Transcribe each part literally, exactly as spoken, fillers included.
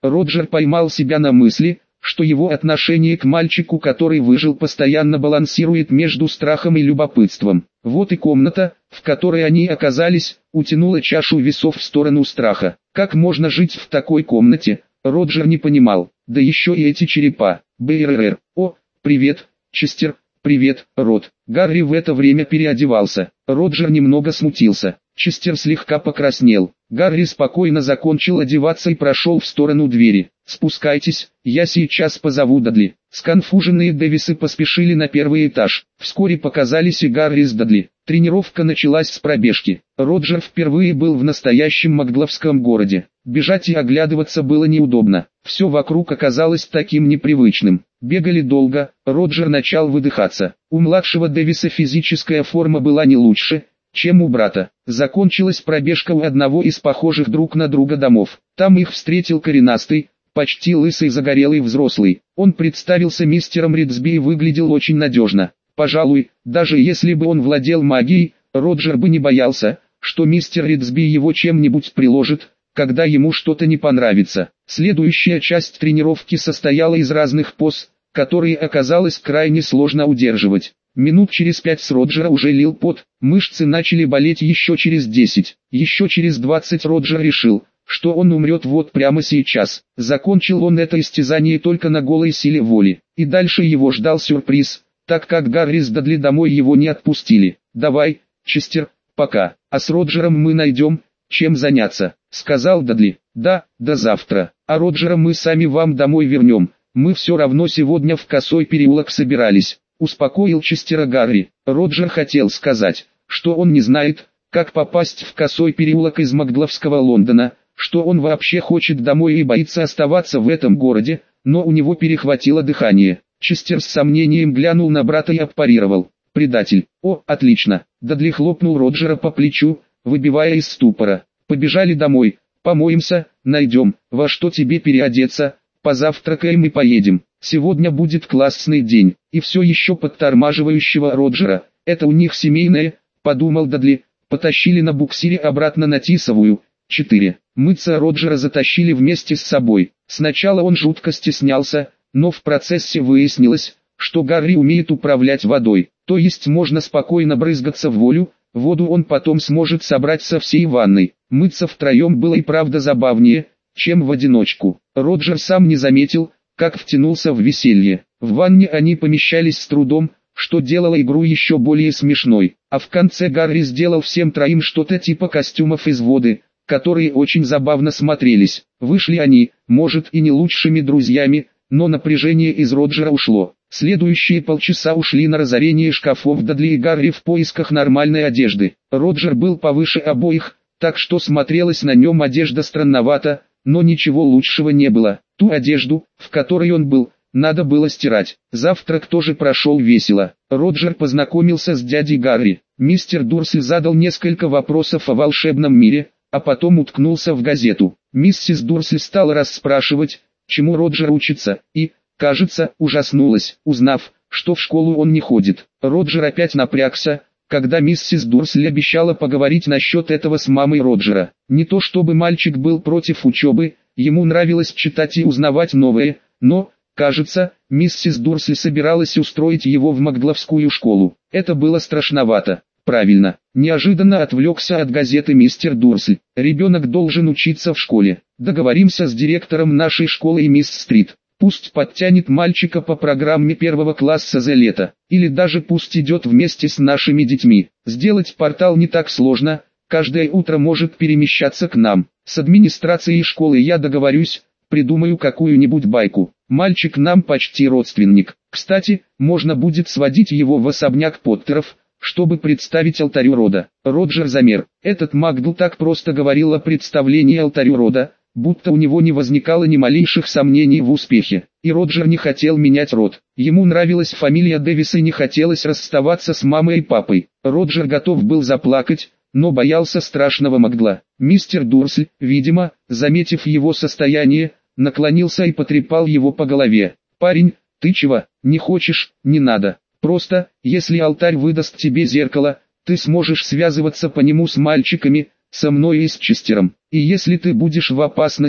Роджер поймал себя на мысли, что его отношение к мальчику, который выжил, постоянно балансирует между страхом и любопытством. Вот и комната, в которой они оказались, утянула чашу весов в сторону страха. Как можно жить в такой комнате, Роджер не понимал. Да еще и эти черепа. БРР. О, привет, Честер. Привет, Род. Гарри в это время переодевался. Роджер немного смутился. Честер слегка покраснел. Гарри спокойно закончил одеваться и прошел в сторону двери. «Спускайтесь, я сейчас позову Дадли». Сконфуженные Дэвисы поспешили на первый этаж. Вскоре показались и Гарри с Дадли. Тренировка началась с пробежки. Роджер впервые был в настоящем Макгловском городе. Бежать и оглядываться было неудобно. Все вокруг оказалось таким непривычным. Бегали долго, Роджер начал выдыхаться. У младшего Дэвиса физическая форма была не лучше, чем у брата. Закончилась пробежка у одного из похожих друг на друга домов. Там их встретил коренастый, почти лысый загорелый взрослый. Он представился мистером Ридсби и выглядел очень надежно. Пожалуй, даже если бы он владел магией, Роджер бы не боялся, что мистер Ридсби его чем-нибудь приложит, когда ему что-то не понравится. Следующая часть тренировки состояла из разных поз, которые оказалось крайне сложно удерживать. Минут через пять с Роджера уже лил пот, мышцы начали болеть еще через десять. Еще через двадцать Роджер решил, что он умрет вот прямо сейчас. Закончил он это истязание только на голой силе воли. И дальше его ждал сюрприз, так как Гарри с Дадли домой его не отпустили. «Давай, Честер, пока, а с Роджером мы найдем, чем заняться», — сказал Дадли. «Да, до завтра, а Роджера мы сами вам домой вернем, мы все равно сегодня в Косой переулок собирались», — успокоил Честера Гарри. Роджер хотел сказать, что он не знает, как попасть в Косой переулок из Макгловского Лондона, что он вообще хочет домой и боится оставаться в этом городе, но у него перехватило дыхание. Честер с сомнением глянул на брата и отпарировал. «Предатель». «О, отлично». Дадли хлопнул Роджера по плечу, выбивая из ступора. «Побежали домой, помоемся, найдем, во что тебе переодеться, позавтракаем и поедем. Сегодня будет классный день». И все еще подтормаживающего Роджера, «это у них семейное», подумал Дадли, потащили на буксире обратно на Тисовую. четыре. Мыться Роджера затащили вместе с собой. Сначала он жутко стеснялся, но в процессе выяснилось, что Гарри умеет управлять водой, то есть можно спокойно брызгаться в волю, воду он потом сможет собрать со всей ванной. Мыться втроем было и правда забавнее, чем в одиночку. Роджер сам не заметил, как втянулся в веселье. В ванне они помещались с трудом, что делало игру еще более смешной. А в конце Гарри сделал всем троим что-то типа костюмов из воды, которые очень забавно смотрелись. Вышли они, может и не лучшими друзьями, но напряжение из Роджера ушло. Следующие полчаса ушли на разорение шкафов Дадли и Гарри в поисках нормальной одежды. Роджер был повыше обоих, так что смотрелась на нем одежда странновато, но ничего лучшего не было. Ту одежду, в которой он был, надо было стирать. Завтрак тоже прошел весело. Роджер познакомился с дядей Гарри. Мистер Дурсли задал несколько вопросов о волшебном мире, а потом уткнулся в газету. Миссис Дурсли стала расспрашивать, чему Роджер учится, и, кажется, ужаснулась, узнав, что в школу он не ходит. Роджер опять напрягся, когда миссис Дурсли обещала поговорить насчет этого с мамой Роджера. Не то чтобы мальчик был против учебы, ему нравилось читать и узнавать новое, но, кажется, миссис Дурсли собиралась устроить его в Макгловскую школу. Это было страшновато. Правильно, неожиданно отвлекся от газеты мистер Дурсли. Ребенок должен учиться в школе. Договоримся с директором нашей школы и мисс Стрит. Пусть подтянет мальчика по программе первого класса за лето. Или даже пусть идет вместе с нашими детьми. Сделать портал не так сложно, каждое утро может перемещаться к нам. С администрацией школы я договорюсь, придумаю какую-нибудь байку. Мальчик нам почти родственник. Кстати, можно будет сводить его в особняк Поттеров, чтобы представить алтарю рода. Роджер замер. Этот Макгл так просто говорил о представлении алтарю рода, будто у него не возникало ни малейших сомнений в успехе. И Роджер не хотел менять род. Ему нравилась фамилия Дэвис и не хотелось расставаться с мамой и папой. Роджер готов был заплакать, но боялся страшного Макгла. Мистер Дурсль, видимо, заметив его состояние, наклонился и потрепал его по голове. «Парень, ты чего, не хочешь, не надо. Просто, если алтарь выдаст тебе зеркало, ты сможешь связываться по нему с мальчиками, со мной и с Честером. И если ты будешь в опасности,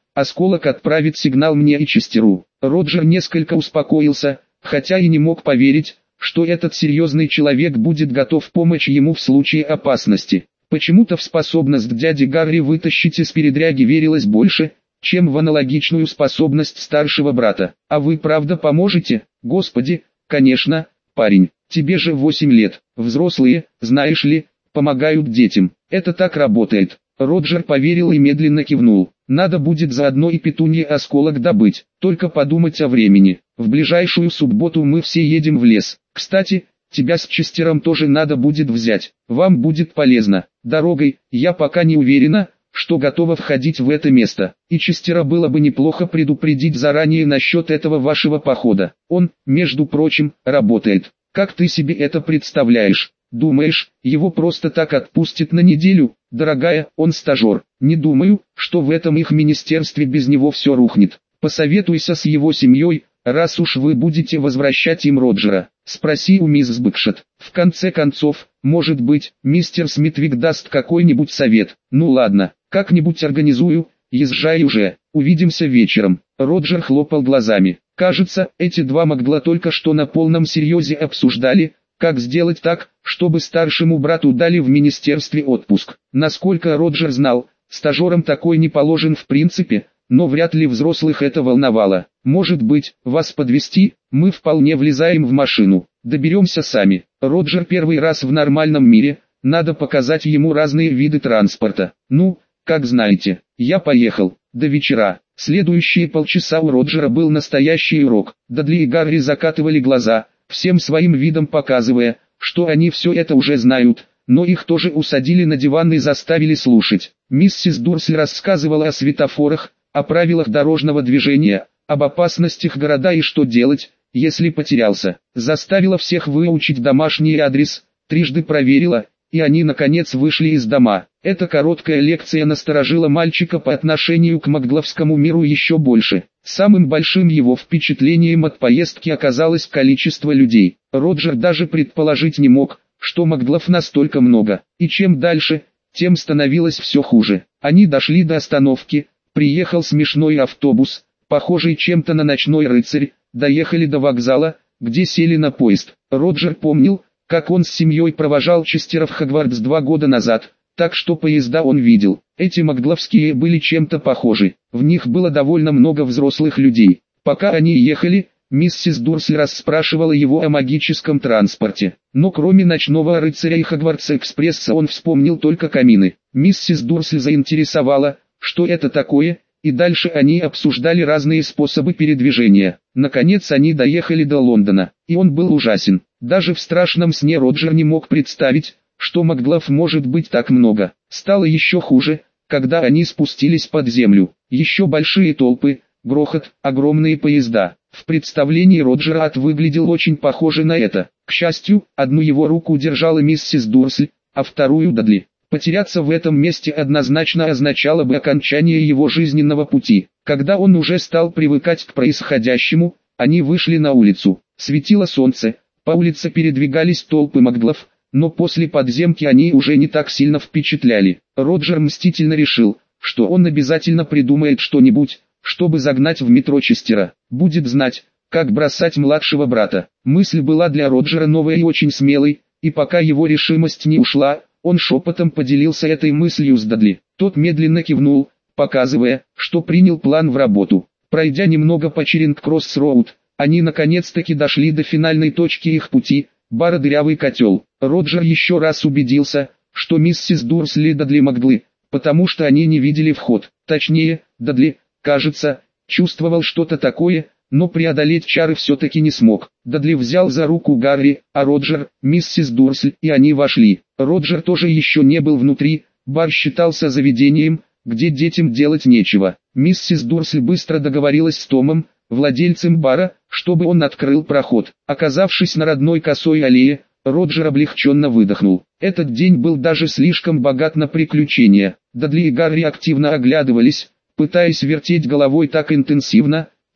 Осколок отправит сигнал мне и Честеру. Роджер несколько успокоился, хотя и не мог поверить, что этот серьезный человек будет готов помочь ему в случае опасности. Почему-то в способность дяди Гарри вытащить из передряги верилось больше, чем в аналогичную способность старшего брата. «А вы правда поможете?» «Господи, конечно, парень, тебе же восемь лет. Взрослые, знаешь ли, помогают детям. Это так работает». Роджер поверил и медленно кивнул. «Надо будет заодно и петунье осколок добыть, только подумать о времени. В ближайшую субботу мы все едем в лес. Кстати, тебя с Честером тоже надо будет взять, вам будет полезно. Дорогой, я пока не уверена, что готова входить в это место, и Честера было бы неплохо предупредить заранее насчет этого вашего похода. Он, между прочим, работает. Как ты себе это представляешь? Думаешь, его просто так отпустят на неделю? Дорогая, он стажер. Не думаю, что в этом их министерстве без него все рухнет. Посоветуйся с его семьей, раз уж вы будете возвращать им Роджера. Спроси у мисс Бэкшет. В конце концов, может быть, мистер Смитвик даст какой-нибудь совет. Ну ладно, как-нибудь организую, езжай уже, увидимся вечером. Роджер хлопал глазами. Кажется, эти два Макгла только что на полном серьезе обсуждали, как сделать так, чтобы старшему брату дали в министерстве отпуск. Насколько Роджер знал, стажерам такой не положен в принципе, но вряд ли взрослых это волновало. «Может быть, вас подвезти? Мы вполне влезаем в машину. Доберемся сами». Роджер первый раз в нормальном мире, надо показать ему разные виды транспорта. «Ну, как знаете, я поехал». До вечера. Следующие полчаса у Роджера был настоящий урок. Дадли и Гарри закатывали глаза, всем своим видом показывая, что они все это уже знают, но их тоже усадили на диван и заставили слушать. Миссис Дурсли рассказывала о светофорах, о правилах дорожного движения, об опасностях города и что делать, если потерялся. Заставила всех выучить домашний адрес, трижды проверила, и они наконец вышли из дома. Эта короткая лекция насторожила мальчика по отношению к магловскому миру еще больше. Самым большим его впечатлением от поездки оказалось количество людей. Роджер даже предположить не мог, что маглов настолько много. И чем дальше, тем становилось все хуже. Они дошли до остановки, приехал смешной автобус, похожий чем-то на ночной рыцарь, доехали до вокзала, где сели на поезд. Роджер помнил, как он с семьей провожал Честера в Хогвартс два года назад, так что поезда он видел. Эти магловские были чем-то похожи, в них было довольно много взрослых людей. Пока они ехали, миссис Дурсли расспрашивала его о магическом транспорте. Но кроме ночного рыцаря и Хогвартс-экспресса он вспомнил только камины. Миссис Дурсли заинтересовала, что это такое, и дальше они обсуждали разные способы передвижения. Наконец они доехали до Лондона, и он был ужасен. Даже в страшном сне Роджер не мог представить, что маглов может быть так много. Стало еще хуже, когда они спустились под землю. Еще большие толпы, грохот, огромные поезда. В представлении Роджера ад выглядел очень похоже на это. К счастью, одну его руку держала миссис Дурсли, а вторую Дадли. Потеряться в этом месте однозначно означало бы окончание его жизненного пути. Когда он уже стал привыкать к происходящему, они вышли на улицу. Светило солнце, по улице передвигались толпы маглов, но после подземки они уже не так сильно впечатляли. Роджер мстительно решил, что он обязательно придумает что-нибудь, чтобы загнать в метро Честера. Будет знать, как бросать младшего брата. Мысль была для Роджера новой и очень смелой, и пока его решимость не ушла, он шепотом поделился этой мыслью с Дадли. Тот медленно кивнул, показывая, что принял план в работу. Пройдя немного по Черинг-Кросс-Роуд, они наконец-таки дошли до финальной точки их пути, бара «Дырявый котел». Роджер еще раз убедился, что миссис Дурсли и Дадли Макглы, потому что они не видели вход. Точнее, Дадли, кажется, чувствовал что-то такое, но преодолеть чары все-таки не смог. Дадли взял за руку Гарри, а Роджер, миссис Дурсли, и они вошли. Роджер тоже еще не был внутри, бар считался заведением, где детям делать нечего. Миссис Дурсли быстро договорилась с Томом, владельцем бара, чтобы он открыл проход. Оказавшись на родной косой аллее, Роджер облегченно выдохнул. Этот день был даже слишком богат на приключения. Дадли и Гарри активно оглядывались, пытаясь вертеть головой так интенсивно,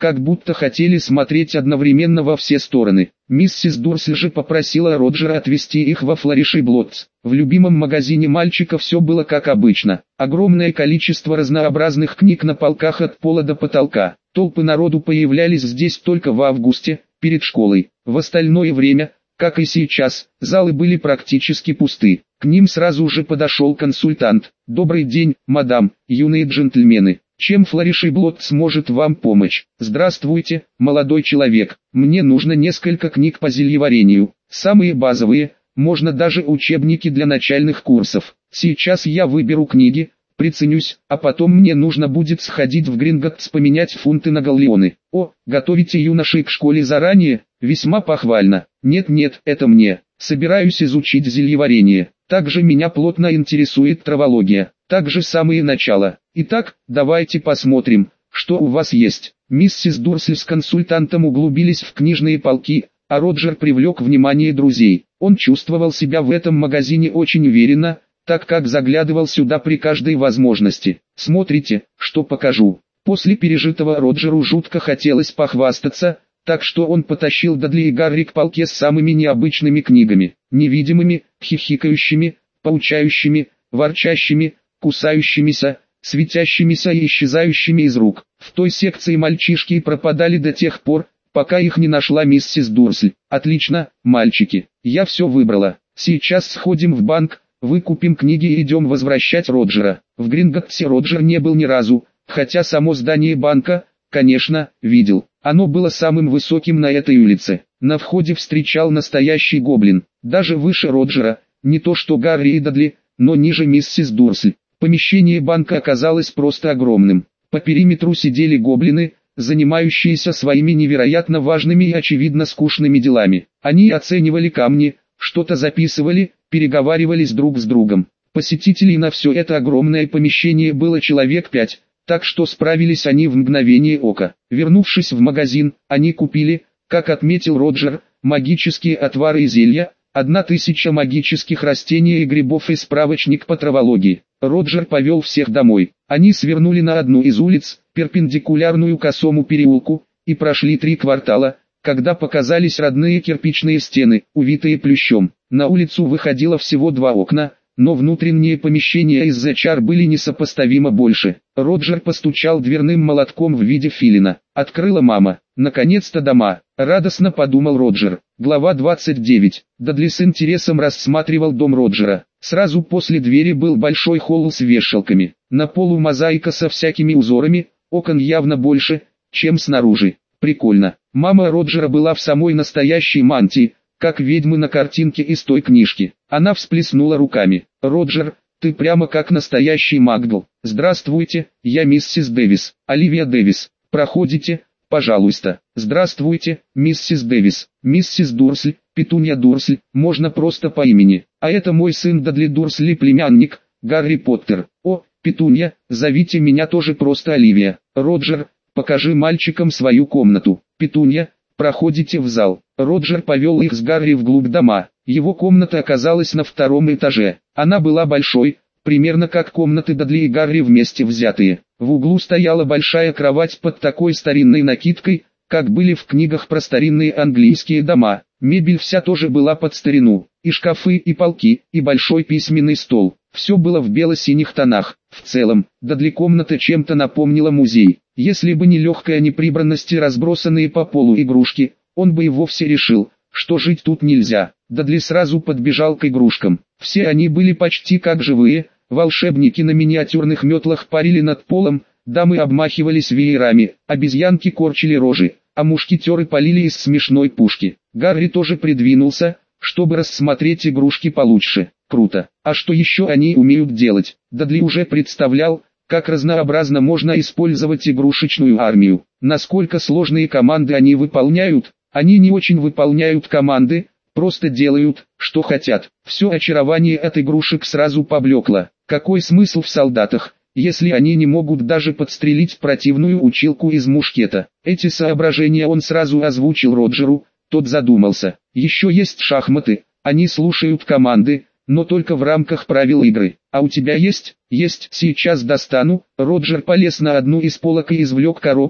как будто хотели смотреть одновременно во все стороны. Миссис Дурсль же попросила Роджера отвезти их во Флориш и Блоттс. В любимом магазине мальчика все было как обычно. Огромное количество разнообразных книг на полках от пола до потолка. Толпы народу появлялись здесь только в августе, перед школой. В остальное время, как и сейчас, залы были практически пусты. К ним сразу же подошел консультант. «Добрый день, мадам, юные джентльмены. Чем Флориш и Блоттс сможет вам помочь?» «Здравствуйте, молодой человек. Мне нужно несколько книг по зельеварению. Самые базовые, можно даже учебники для начальных курсов. Сейчас я выберу книги, приценюсь, а потом мне нужно будет сходить в Гринготтс поменять фунты на галлеоны». «О, готовите юношей к школе заранее? Весьма похвально. Нет-нет, это мне. Собираюсь изучить зельеварение. Также меня плотно интересует травология. Также самые начала. Итак, давайте посмотрим, что у вас есть». Миссис Дурсль с консультантом углубились в книжные полки, а Роджер привлек внимание друзей. Он чувствовал себя в этом магазине очень уверенно, так как заглядывал сюда при каждой возможности. «Смотрите, что покажу». После пережитого Роджеру жутко хотелось похвастаться, так что он потащил Дадли и Гарри к полке с самыми необычными книгами, невидимыми, хихикающими, поучающими, ворчащими, кусающимися, светящимися и исчезающими из рук. В той секции мальчишки пропадали до тех пор, пока их не нашла миссис Дурсль. «Отлично, мальчики, я все выбрала. Сейчас сходим в банк, выкупим книги и идем возвращать Роджера». В Гринготтсе Роджер не был ни разу, хотя само здание банка, конечно, видел. Оно было самым высоким на этой улице. На входе встречал настоящий гоблин, даже выше Роджера, не то что Гарри и Дадли, но ниже миссис Дурсль. Помещение банка оказалось просто огромным. По периметру сидели гоблины, занимающиеся своими невероятно важными и очевидно скучными делами. Они оценивали камни, что-то записывали, переговаривались друг с другом. Посетителей на все это огромное помещение было человек пять, так что справились они в мгновение ока. Вернувшись в магазин, они купили, как отметил Роджер, магические отвары и зелья, одна тысяча магических растений и грибов и справочник по травологии. Роджер повел всех домой. Они свернули на одну из улиц, перпендикулярную косому переулку, и прошли три квартала, когда показались родные кирпичные стены, увитые плющом. На улицу выходило всего два окна, но внутренние помещения из-за чар были несопоставимо больше. Роджер постучал дверным молотком в виде филина. Открыла мама. «Наконец-то дома», — радостно подумал Роджер. Глава двадцать девять. Дадли с интересом рассматривал дом Роджера. Сразу после двери был большой холл с вешалками. На полу мозаика со всякими узорами, окон явно больше, чем снаружи. Прикольно. Мама Роджера была в самой настоящей мантии, как ведьмы на картинке из той книжки. Она всплеснула руками. «Роджер, ты прямо как настоящий Макгл. Здравствуйте, я миссис Дэвис, Оливия Дэвис. Проходите, пожалуйста». «Здравствуйте, миссис Дэвис, миссис Дурсль, Петунья Дурсль, можно просто по имени. А это мой сын Дадли Дурсль и племянник, Гарри Поттер. О, Петунья, зовите меня тоже просто Оливия». «Роджер, покажи мальчикам свою комнату». «Петунья, проходите в зал». Роджер повел их с Гарри вглубь дома. Его комната оказалась на втором этаже. Она была большой, примерно как комнаты Дадли и Гарри вместе взятые. В углу стояла большая кровать под такой старинной накидкой, как были в книгах про старинные английские дома. Мебель вся тоже была под старину. И шкафы, и полки, и большой письменный стол. Все было в бело-синих тонах. В целом, Дадли комната чем-то напомнила музей. Если бы не легкая неприбранность и разбросанные по полу игрушки, он бы и вовсе решил, что жить тут нельзя. Дадли сразу подбежал к игрушкам. Все они были почти как живые, волшебники на миниатюрных метлах парили над полом, дамы обмахивались веерами, обезьянки корчили рожи, а мушкетеры полили из смешной пушки. Гарри тоже придвинулся, чтобы рассмотреть игрушки получше. Круто. А что еще они умеют делать? Дадли уже представлял, как разнообразно можно использовать игрушечную армию. Насколько сложные команды они выполняют. Они не очень выполняют команды, просто делают, что хотят. Все очарование от игрушек сразу поблекло. Какой смысл в солдатах, если они не могут даже подстрелить противную училку из мушкета? Эти соображения он сразу озвучил Роджеру, тот задумался. Еще есть шахматы, они слушают команды, но только в рамках правил игры. А у тебя есть? Есть, сейчас достану. Роджер полез на одну из полок и извлек коробку,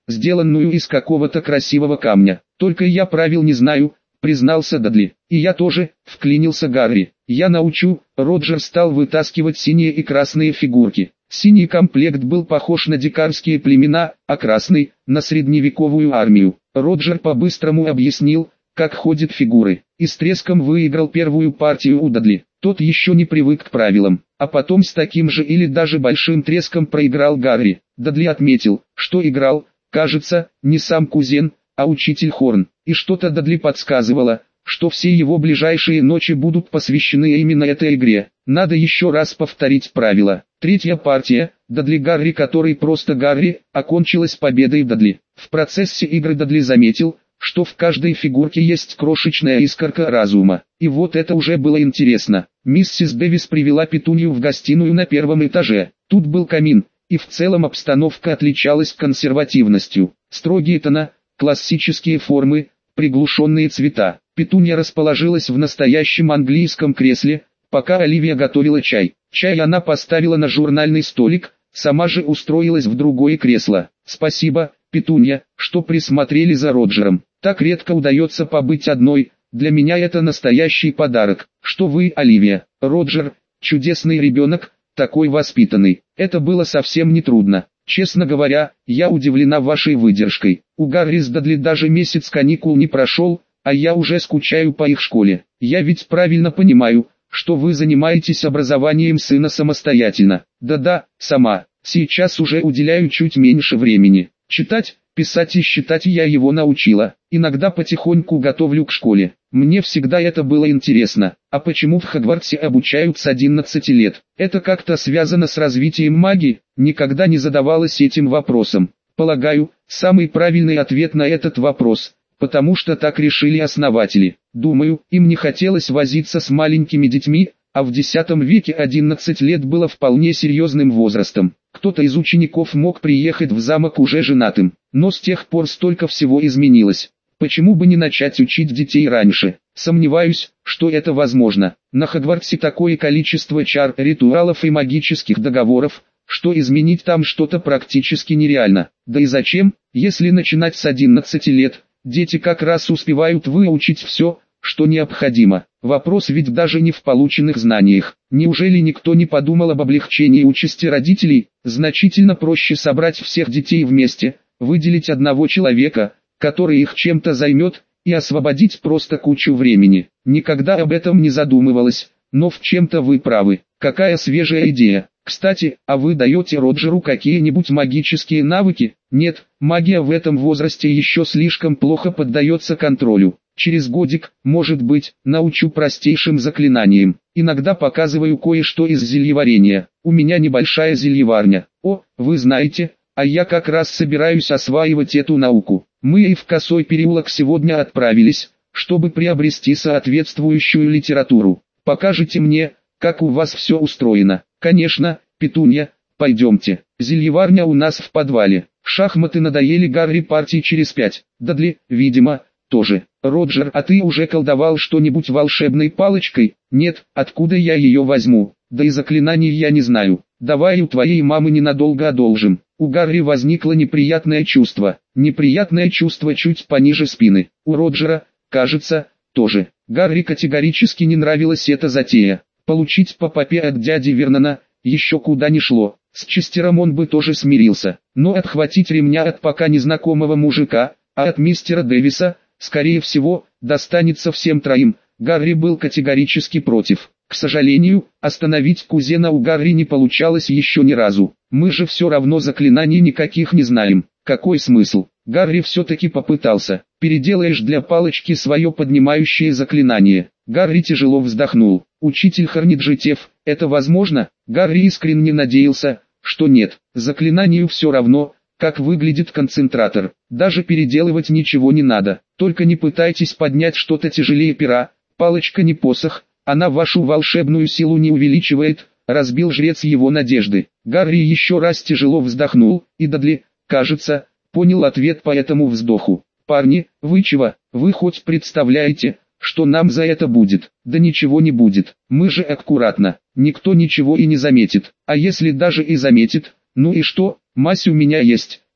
сделанную из какого-то красивого камня. Только я правил не знаю, признался Дадли. И я тоже, вклинился Гарри. Я научу. Роджер стал вытаскивать синие и красные фигурки. Синий комплект был похож на дикарские племена, а красный – на средневековую армию. Роджер по-быстрому объяснил, как ходят фигуры, и с треском выиграл первую партию у Дадли. Тот еще не привык к правилам, а потом с таким же или даже большим треском проиграл Гарри. Дадли отметил, что играл, кажется, не сам кузен, а учитель Хорн, и что-то Дадли подсказывало, что все его ближайшие ночи будут посвящены именно этой игре. Надо еще раз повторить правила. Третья партия, Дадли Гарри, который просто Гарри, окончилась победой Дадли. В процессе игры Дадли заметил, что в каждой фигурке есть крошечная искорка разума. И вот это уже было интересно. Миссис Дэвис привела Петунью в гостиную на первом этаже. Тут был камин, и в целом обстановка отличалась консервативностью. Строгие тона, классические формы, приглушенные цвета. Петунья расположилась в настоящем английском кресле, пока Оливия готовила чай. Чай она поставила на журнальный столик, сама же устроилась в другое кресло. «Спасибо, Петунья, что присмотрели за Роджером. Так редко удается побыть одной, для меня это настоящий подарок. Что вы, Оливия? Роджер, чудесный ребенок, такой воспитанный. Это было совсем не трудно. Честно говоря, я удивлена вашей выдержкой. У Гарри с Дадли даже месяц каникул не прошел, а я уже скучаю по их школе. Я ведь правильно понимаю, что вы занимаетесь образованием сына самостоятельно. Да-да, сама. Сейчас уже уделяю чуть меньше времени. Читать, писать и считать я его научила. Иногда потихоньку готовлю к школе. Мне всегда это было интересно. А почему в Хогвартсе обучают с одиннадцати лет? Это как-то связано с развитием магии? Никогда не задавалась этим вопросом. Полагаю, самый правильный ответ на этот вопрос – потому что так решили основатели. Думаю, им не хотелось возиться с маленькими детьми, а в десятом веке одиннадцать лет было вполне серьезным возрастом. Кто-то из учеников мог приехать в замок уже женатым, но с тех пор столько всего изменилось. Почему бы не начать учить детей раньше? Сомневаюсь, что это возможно. На Хогвартсе такое количество чар, ритуалов и магических договоров, что изменить там что-то практически нереально. Да и зачем, если начинать с одиннадцати лет? Дети как раз успевают выучить все, что необходимо. Вопрос ведь даже не в полученных знаниях. Неужели никто не подумал об облегчении участи родителей? Значительно проще собрать всех детей вместе, выделить одного человека, который их чем-то займет, и освободить просто кучу времени. Никогда об этом не задумывалась, но в чем-то вы правы. Какая свежая идея. Кстати, а вы даете Роджеру какие-нибудь магические навыки? Нет, магия в этом возрасте еще слишком плохо поддается контролю. Через годик, может быть, научу простейшим заклинаниям. Иногда показываю кое-что из зельеварения. У меня небольшая зельеварня. О, вы знаете, а я как раз собираюсь осваивать эту науку. Мы и в Косой переулок сегодня отправились, чтобы приобрести соответствующую литературу. Покажите мне, как у вас все устроено. Конечно, Петунья, пойдемте. Зельеварня у нас в подвале. Шахматы надоели Гарри партии через пять. Дадли, видимо, тоже. Роджер, а ты уже колдовал что-нибудь волшебной палочкой? Нет, откуда я ее возьму? Да и заклинаний я не знаю. Давай у твоей мамы ненадолго одолжим. У Гарри возникло неприятное чувство. Неприятное чувство чуть пониже спины. У Роджера, кажется, тоже. Гарри категорически не нравилась эта затея. Получить по попе от дяди Вернона еще куда ни шло. С Честером он бы тоже смирился. Но отхватить ремня от пока незнакомого мужика, а от мистера Дэвиса, скорее всего, достанется всем троим, Гарри был категорически против. К сожалению, остановить кузена у Гарри не получалось еще ни разу. Мы же все равно заклинаний никаких не знаем. Какой смысл? Гарри все-таки попытался. Переделаешь для палочки свое поднимающее заклинание. Гарри тяжело вздохнул. Учитель Хорниджитев, это возможно? Гарри искренне надеялся, что нет. Заклинанию все равно, как выглядит концентратор. Даже переделывать ничего не надо. Только не пытайтесь поднять что-то тяжелее пера. Палочка не посох, она вашу волшебную силу не увеличивает, разбил жрец его надежды. Гарри еще раз тяжело вздохнул, и Дадли, кажется, понял ответ по этому вздоху. Парни, вы чего? Вы хоть представляете, что нам за это будет? Да ничего не будет. Мы же аккуратно. Никто ничего и не заметит. А если даже и заметит, ну и что? Мазь у меня есть.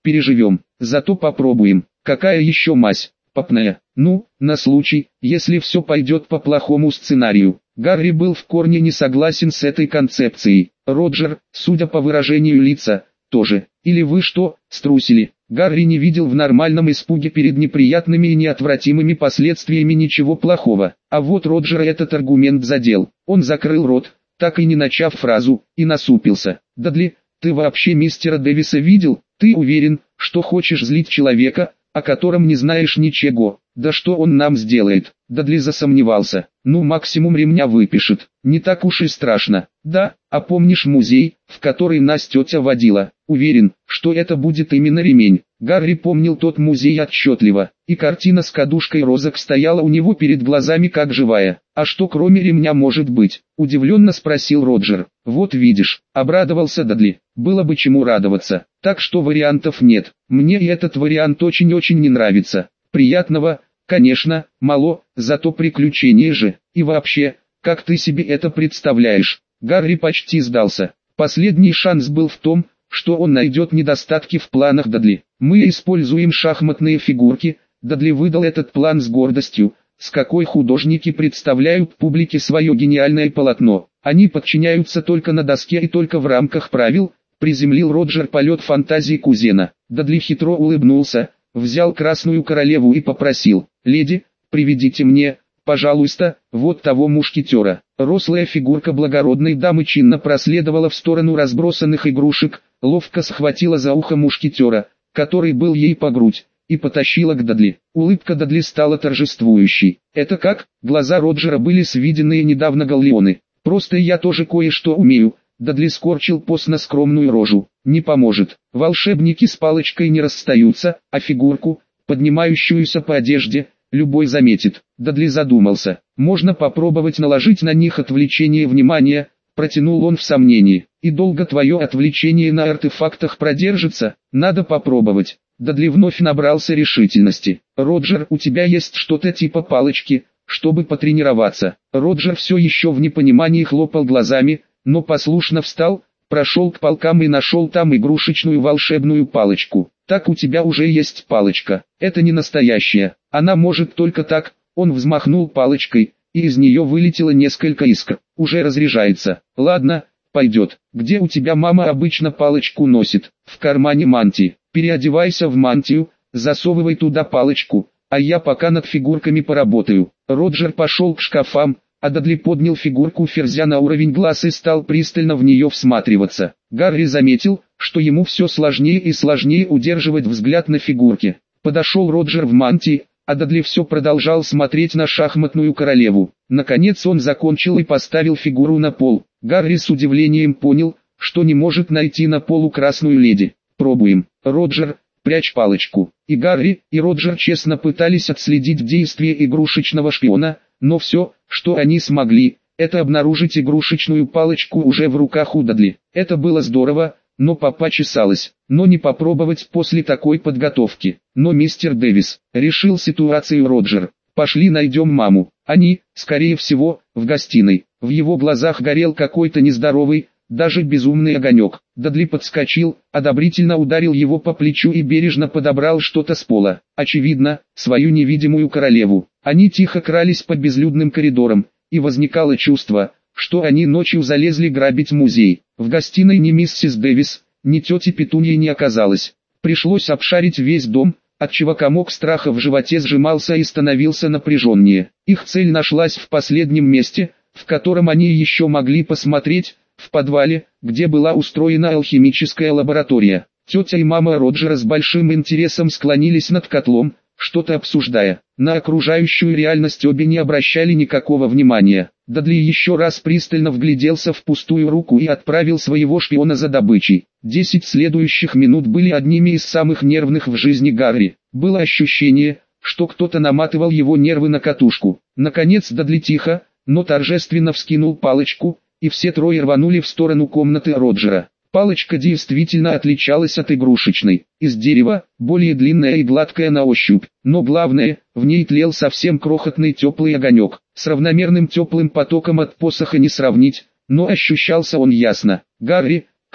переживем, зато попробуем. Какая еще мазь? Попная. Ну, на случай, если все пойдет по плохому сценарию. Гарри был в корне не согласен с этой концепцией. Роджер, судя по выражению лица, тоже. Или вы что, струсили? Гарри не видел в нормальном испуге перед неприятными и неотвратимыми последствиями ничего плохого. А вот Роджера этот аргумент задел. Он закрыл рот, так и не начав фразу, и насупился. «Дадли, ты вообще мистера Дэвиса видел? Ты уверен, что хочешь злить человека, о котором не знаешь ничего? Да что он нам сделает?» Дадли засомневался. «Ну, максимум ремня выпишет. Не так уж и страшно. Да, а помнишь музей, в который нас тетя водила? Уверен, что это будет именно ремень». Гарри помнил тот музей отчетливо, и картина с кадушкой розок стояла у него перед глазами как живая. «А что кроме ремня может быть?» – удивленно спросил Роджер. «Вот видишь», – обрадовался Дадли. «Было бы чему радоваться. Так что вариантов нет. Мне и этот вариант очень-очень не нравится. Приятного, конечно, мало, зато приключения же. И вообще, как ты себе это представляешь?» Гарри почти сдался. Последний шанс был в том, что он найдет недостатки в планах Дадли. «Мы используем шахматные фигурки», Дадли выдал этот план с гордостью, с какой художники представляют публике свое гениальное полотно. «Они подчиняются только на доске и только в рамках правил», приземлил Роджер полет фантазии кузена. Дадли хитро улыбнулся, взял Красную Королеву и попросил: «Леди, приведите мне, пожалуйста, вот того мушкетера». Рослая фигурка благородной дамы чинно проследовала в сторону разбросанных игрушек, ловко схватила за ухо мушкетера, который был ей по грудь, и потащила к Дадли. Улыбка Дадли стала торжествующей. «Это как?» Глаза Роджера были сведенные недавно галлеоны. «Просто я тоже кое-что умею». Дадли скорчил постно скромную рожу. «Не поможет. Волшебники с палочкой не расстаются, а фигурку, поднимающуюся по одежде, любой заметит». Дадли задумался. «Можно попробовать наложить на них отвлечение внимания», протянул он в сомнении. «И долго твое отвлечение на артефактах продержится? Надо попробовать». Дадли вновь набрался решительности. «Роджер, у тебя есть что-то типа палочки, чтобы потренироваться?» Роджер все еще в непонимании хлопал глазами, но послушно встал, прошел к полкам и нашел там игрушечную волшебную палочку. «Так у тебя уже есть палочка. Это не настоящая. Она может только так». Он взмахнул палочкой, и из нее вылетело несколько искр. «Уже разряжается. Ладно, пойдет. Где у тебя мама обычно палочку носит?» «В кармане мантии. Переодевайся в мантию, засовывай туда палочку, а я пока над фигурками поработаю». Роджер пошел к шкафам, а Дадли поднял фигурку ферзя на уровень глаз и стал пристально в нее всматриваться. Гарри заметил, что ему все сложнее и сложнее удерживать взгляд на фигурке. Подошел Роджер в мантии, а Дадли все продолжал смотреть на шахматную королеву. Наконец он закончил и поставил фигуру на пол. Гарри с удивлением понял, что не может найти на полу красную леди. «Пробуем. Роджер, прячь палочку». И Гарри, и Роджер честно пытались отследить действия игрушечного шпиона, но все, что они смогли, это обнаружить игрушечную палочку уже в руках у Дадли. Это было здорово, но папа чесалась. Но не попробовать после такой подготовки. «Но мистер Дэвис», решил ситуацию Роджер, «пошли найдем маму». Они, скорее всего, в гостиной. В его глазах горел какой-то нездоровый, даже безумный огонек. Дадли подскочил, одобрительно ударил его по плечу и бережно подобрал что-то с пола. Очевидно, свою невидимую королеву. Они тихо крались по безлюдным коридорам, и возникало чувство, что они ночью залезли грабить музей. В гостиной ни миссис Дэвис, ни тети Петуньи не оказалось. Пришлось обшарить весь дом, отчего комок страха в животе сжимался и становился напряженнее. Их цель нашлась в последнем месте, в котором они еще могли посмотреть, в подвале, где была устроена алхимическая лаборатория. Тетя и мама Роджера с большим интересом склонились над котлом, что-то обсуждая. На окружающую реальность обе не обращали никакого внимания. Дадли еще раз пристально вгляделся в пустую руку и отправил своего шпиона за добычей. Десять следующих минут были одними из самых нервных в жизни Гарри. Было ощущение, что кто-то наматывал его нервы на катушку. Наконец Дадли тихо, но торжественно вскинул палочку, и все трое рванули в сторону комнаты Роджера. Палочка действительно отличалась от игрушечной. Из дерева, более длинная и гладкая на ощупь. Но главное, в ней тлел совсем крохотный теплый огонек. С равномерным теплым потоком от посоха не сравнить, но ощущался он ясно. Гарри,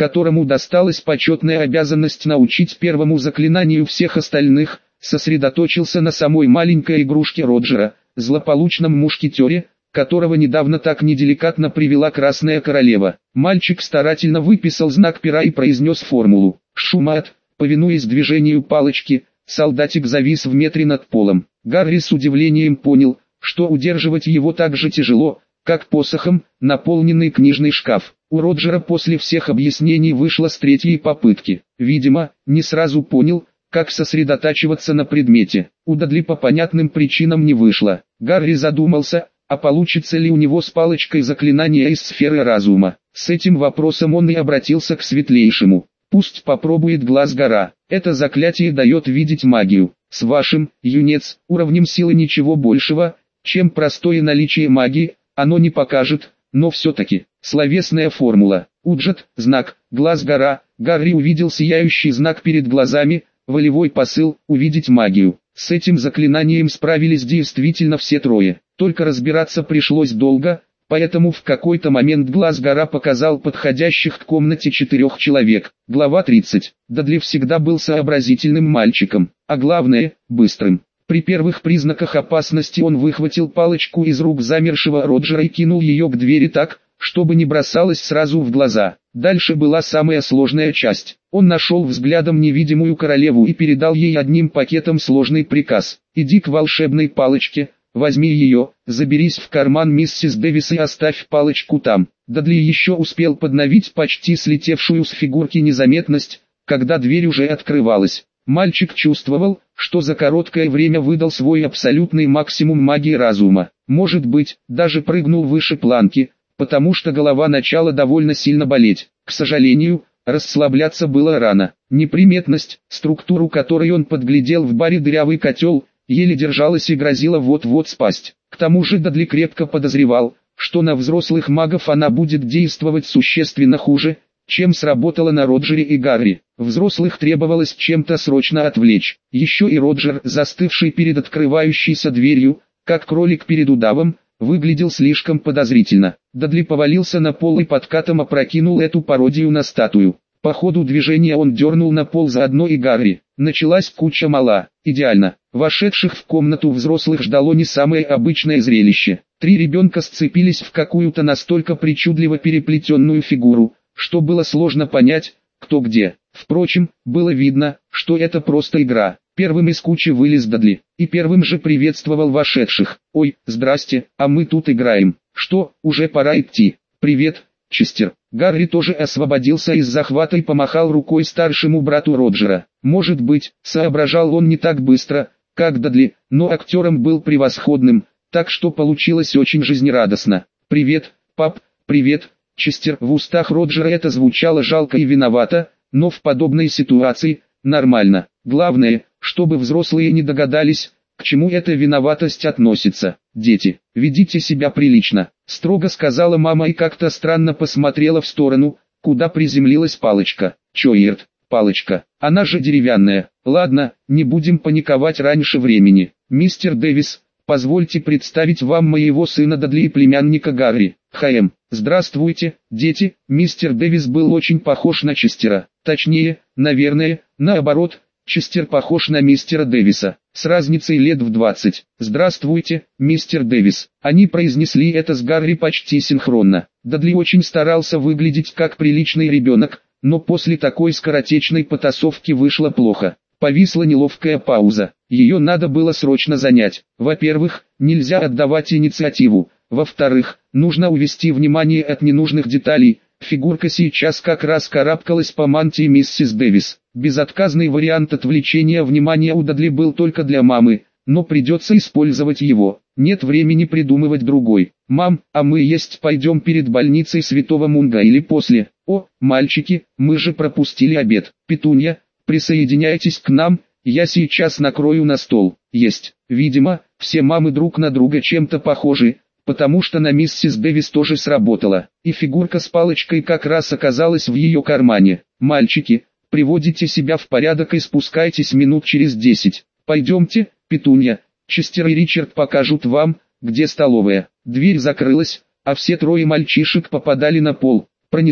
которому досталась почетная обязанность научить первому заклинанию всех остальных, сосредоточился на самой маленькой игрушке Роджера, злополучном мушкетере, которого недавно так неделикатно привела Красная Королева. Мальчик старательно выписал знак пера и произнес формулу. Шумат, повинуясь движению палочки, солдатик завис в метре над полом. Гарри с удивлением понял, что удерживать его так же тяжело, как посохом, наполненный книжный шкаф. У Роджера после всех объяснений вышло с третьей попытки. Видимо, не сразу понял, как сосредотачиваться на предмете. У Дадли по понятным причинам не вышло. Гарри задумался, а получится ли у него с палочкой заклинание из сферы разума. С этим вопросом он и обратился к Светлейшему. Пусть попробует Глаз-гора. Это заклятие дает видеть магию. С вашим, юнец, уровнем силы ничего большего, чем простое наличие магии, оно не покажет, но все-таки. Словесная формула. Уджет, знак, Глаз-гора. Гарри увидел сияющий знак перед глазами, волевой посыл, увидеть магию. С этим заклинанием справились действительно все трое. Только разбираться пришлось долго, поэтому в какой-то момент Глаз-гора показал подходящих к комнате четырех человек. Глава тридцать. Дадли всегда был сообразительным мальчиком, а главное, быстрым. При первых признаках опасности он выхватил палочку из рук замершего Роджера и кинул ее к двери так, чтобы не бросалось сразу в глаза. Дальше была самая сложная часть. Он нашел взглядом невидимую королеву и передал ей одним пакетом сложный приказ. «Иди к волшебной палочке, возьми ее, заберись в карман миссис Дэвис и оставь палочку там». Дадли еще успел подновить почти слетевшую с фигурки незаметность, когда дверь уже открывалась. Мальчик чувствовал, что за короткое время выдал свой абсолютный максимум магии разума. Может быть, даже прыгнул выше планки, потому что голова начала довольно сильно болеть. К сожалению, расслабляться было рано. Неприметность, структуру которой он подглядел в баре «Дырявый котел», еле держалась и грозила вот-вот спасть. К тому же Дадли крепко подозревал, что на взрослых магов она будет действовать существенно хуже, чем сработала на Роджере и Гарри. Взрослых требовалось чем-то срочно отвлечь. Еще и Роджер, застывший перед открывающейся дверью, как кролик перед удавом, выглядел слишком подозрительно. Дадли повалился на пол и подкатом опрокинул эту пародию на статую. По ходу движения он дернул на пол заодно и Гарри. Началась куча мала. Идеально. Вошедших в комнату взрослых ждало не самое обычное зрелище. Три ребенка сцепились в какую-то настолько причудливо переплетенную фигуру, что было сложно понять, кто где. Впрочем, было видно, что это просто игра. Первым из кучи вылез Дадли, и первым же приветствовал вошедших. «Ой, здрасте, а мы тут играем. Что, уже пора идти?» «Привет, Честер». Гарри тоже освободился из захвата и помахал рукой старшему брату Роджера. Может быть, соображал он не так быстро, как Дадли, но актером был превосходным, так что получилось очень жизнерадостно. «Привет, пап, привет, Честер». В устах Роджера это звучало жалко и виновато, но в подобной ситуации нормально. Главное, чтобы взрослые не догадались, к чему эта виноватость относится. «Дети, ведите себя прилично», — строго сказала мама и как-то странно посмотрела в сторону, куда приземлилась палочка. «Чоирт, палочка, она же деревянная. Ладно, не будем паниковать раньше времени. Мистер Дэвис, позвольте представить вам моего сына Дадли и племянника Гарри. Хэм». «Здравствуйте, дети». Мистер Дэвис был очень похож на Честера. Точнее, наверное, наоборот, Честер похож на мистера Дэвиса, с разницей лет в двадцать. «Здравствуйте, мистер Дэвис». Они произнесли это с Гарри почти синхронно. Дадли очень старался выглядеть как приличный ребенок, но после такой скоротечной потасовки вышло плохо. Повисла неловкая пауза. Ее надо было срочно занять. Во-первых, нельзя отдавать инициативу. Во-вторых, нужно увести внимание от ненужных деталей. Фигурка сейчас как раз карабкалась по мантии миссис Дэвис. Безотказный вариант отвлечения внимания у Дадли был только для мамы, но придется использовать его. Нет времени придумывать другой. «Мам, а мы есть пойдем перед больницей Святого Мунга или после?» «О, мальчики, мы же пропустили обед». «Петунья, присоединяйтесь к нам, я сейчас накрою на стол». «Есть». Видимо, все мамы друг на друга чем-то похожи, потому что на миссис Дэвис тоже сработало, и фигурка с палочкой как раз оказалась в ее кармане. «Мальчики, приводите себя в порядок и спускайтесь минут через десять. Пойдемте, Петунья, Честер и Ричард покажут вам, где столовая». Дверь закрылась, а все трое мальчишек попадали на пол. Пронесло.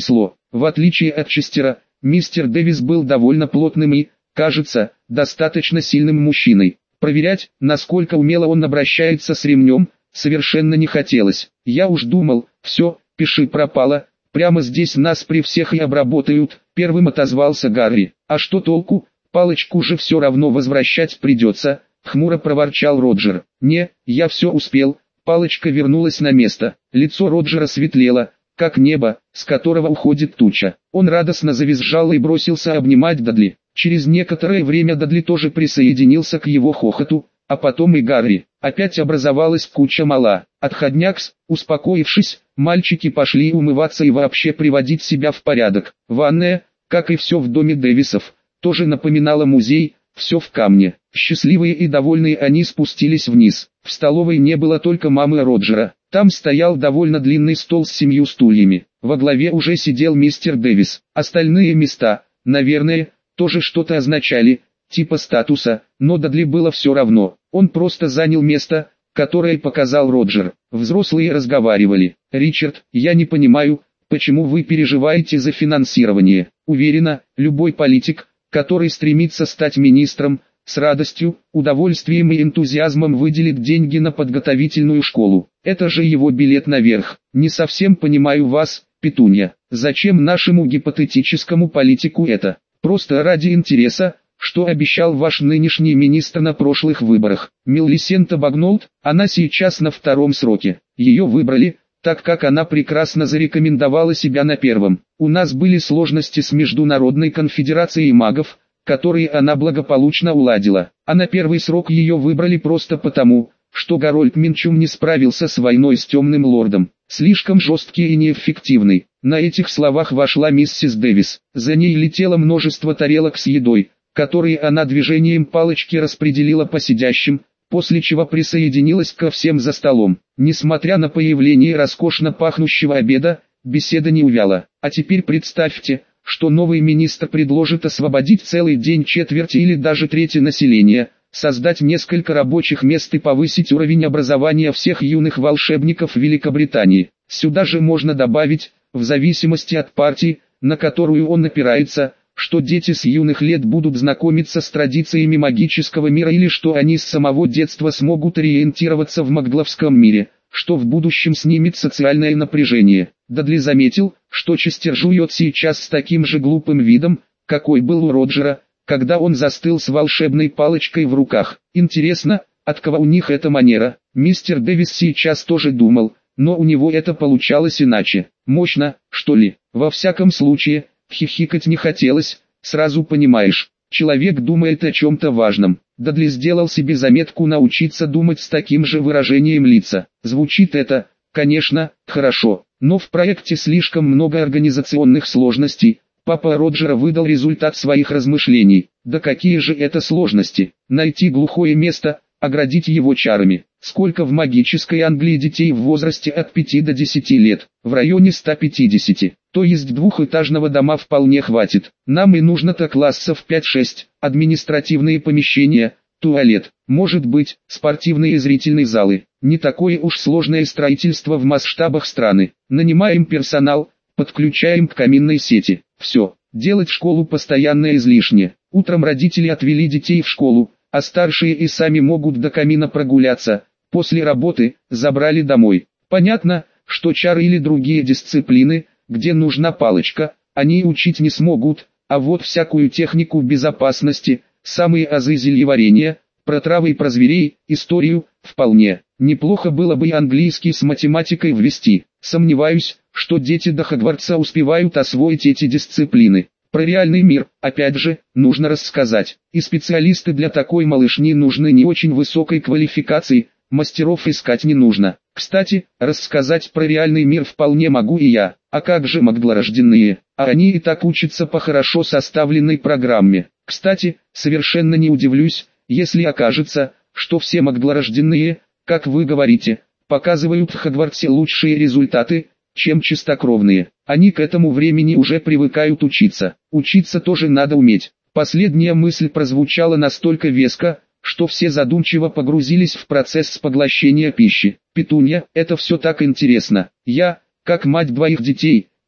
В отличие от Честера, мистер Дэвис был довольно плотным и, кажется, достаточно сильным мужчиной. Проверять, насколько умело он обращается с ремнем, совершенно не хотелось. Я уж думал, все, пиши пропало, прямо здесь нас при всех и обработают, первым отозвался Гарри. А что толку, палочку же все равно возвращать придется, хмуро проворчал Роджер. Не, я все успел, палочка вернулась на место. Лицо Роджера светлело, как небо, с которого уходит туча. Он радостно завизжал и бросился обнимать Дадли. Через некоторое время Дадли тоже присоединился к его хохоту, а потом и Гарри. Опять образовалась куча мала. Отходнякс, успокоившись, мальчики пошли умываться и вообще приводить себя в порядок. Ванная, как и все в доме Дэвисов, тоже напоминала музей, все в камне. Счастливые и довольные они спустились вниз. В столовой не было только мамы Роджера. Там стоял довольно длинный стол с семью стульями. Во главе уже сидел мистер Дэвис. Остальные места, наверное, тоже что-то означали, типа статуса, но Дадли было все равно. Он просто занял место, которое показал Роджер. Взрослые разговаривали. «Ричард, я не понимаю, почему вы переживаете за финансирование. Уверена, любой политик, который стремится стать министром, с радостью, удовольствием и энтузиазмом выделит деньги на подготовительную школу. Это же его билет наверх. Не совсем понимаю вас, Петунья. Зачем нашему гипотетическому политику это? Просто ради интереса, что обещал ваш нынешний министр на прошлых выборах. Милисента Багнолд, она сейчас на втором сроке. Ее выбрали, так как она прекрасно зарекомендовала себя на первом. У нас были сложности с Международной конфедерацией магов, которые она благополучно уладила. А на первый срок ее выбрали просто потому, что Гарольд Минчум не справился с войной с Темным Лордом. Слишком жесткий и неэффективный. На этих словах вошла миссис Дэвис. За ней летело множество тарелок с едой, которые она движением палочки распределила по сидящим, после чего присоединилась ко всем за столом. Несмотря на появление роскошно пахнущего обеда, беседа не увяла. А теперь представьте, что новый министр предложит освободить целый день четверти или даже трети населения, создать несколько рабочих мест и повысить уровень образования всех юных волшебников Великобритании. Сюда же можно добавить, в зависимости от партии, на которую он опирается, что дети с юных лет будут знакомиться с традициями магического мира или что они с самого детства смогут ориентироваться в магловском мире, что в будущем снимет социальное напряжение. Дадли заметил, что Честер жует сейчас с таким же глупым видом, какой был у Роджера, когда он застыл с волшебной палочкой в руках. Интересно, от кого у них эта манера? Мистер Дэвис сейчас тоже думал, но у него это получалось иначе. Мощно, что ли? Во всяком случае, хихикать не хотелось, сразу понимаешь. Человек думает о чем-то важном. Дадли сделал себе заметку научиться думать с таким же выражением лица. Звучит это, конечно, хорошо, но в проекте слишком много организационных сложностей. Папа Роджера выдал результат своих размышлений. Да какие же это сложности? Найти глухое место, оградить его чарами. Сколько в магической Англии детей в возрасте от пяти до десяти лет? В районе ста пятидесяти. То есть двухэтажного дома вполне хватит. Нам и нужно-то классов пять-шесть, административные помещения, туалет, может быть, спортивные и зрительные залы. Не такое уж сложное строительство в масштабах страны. Нанимаем персонал, подключаем к каминной сети. Все, делать школу постоянно излишне. Утром родители отвели детей в школу, а старшие и сами могут до камина прогуляться. После работы забрали домой. Понятно, что чары или другие дисциплины, где нужна палочка, они учить не смогут, а вот всякую технику безопасности, самые азы зельеварения, про травы и про зверей, историю, вполне. Неплохо было бы и английский с математикой ввести. Сомневаюсь, что дети до Хогвартса успевают освоить эти дисциплины. Про реальный мир, опять же, нужно рассказать. И специалисты для такой малышни нужны не очень высокой квалификации, мастеров искать не нужно. Кстати, рассказать про реальный мир вполне могу и я. А как же маглорожденные? А они и так учатся по хорошо составленной программе. Кстати, совершенно не удивлюсь, если окажется, что все маглорожденные, как вы говорите, показывают в Хогвартсе лучшие результаты, чем чистокровные. Они к этому времени уже привыкают учиться. Учиться тоже надо уметь. Последняя мысль прозвучала настолько веско, что все задумчиво погрузились в процесс поглощения пищи. Петунья, это все так интересно. Я, как мать двоих детей,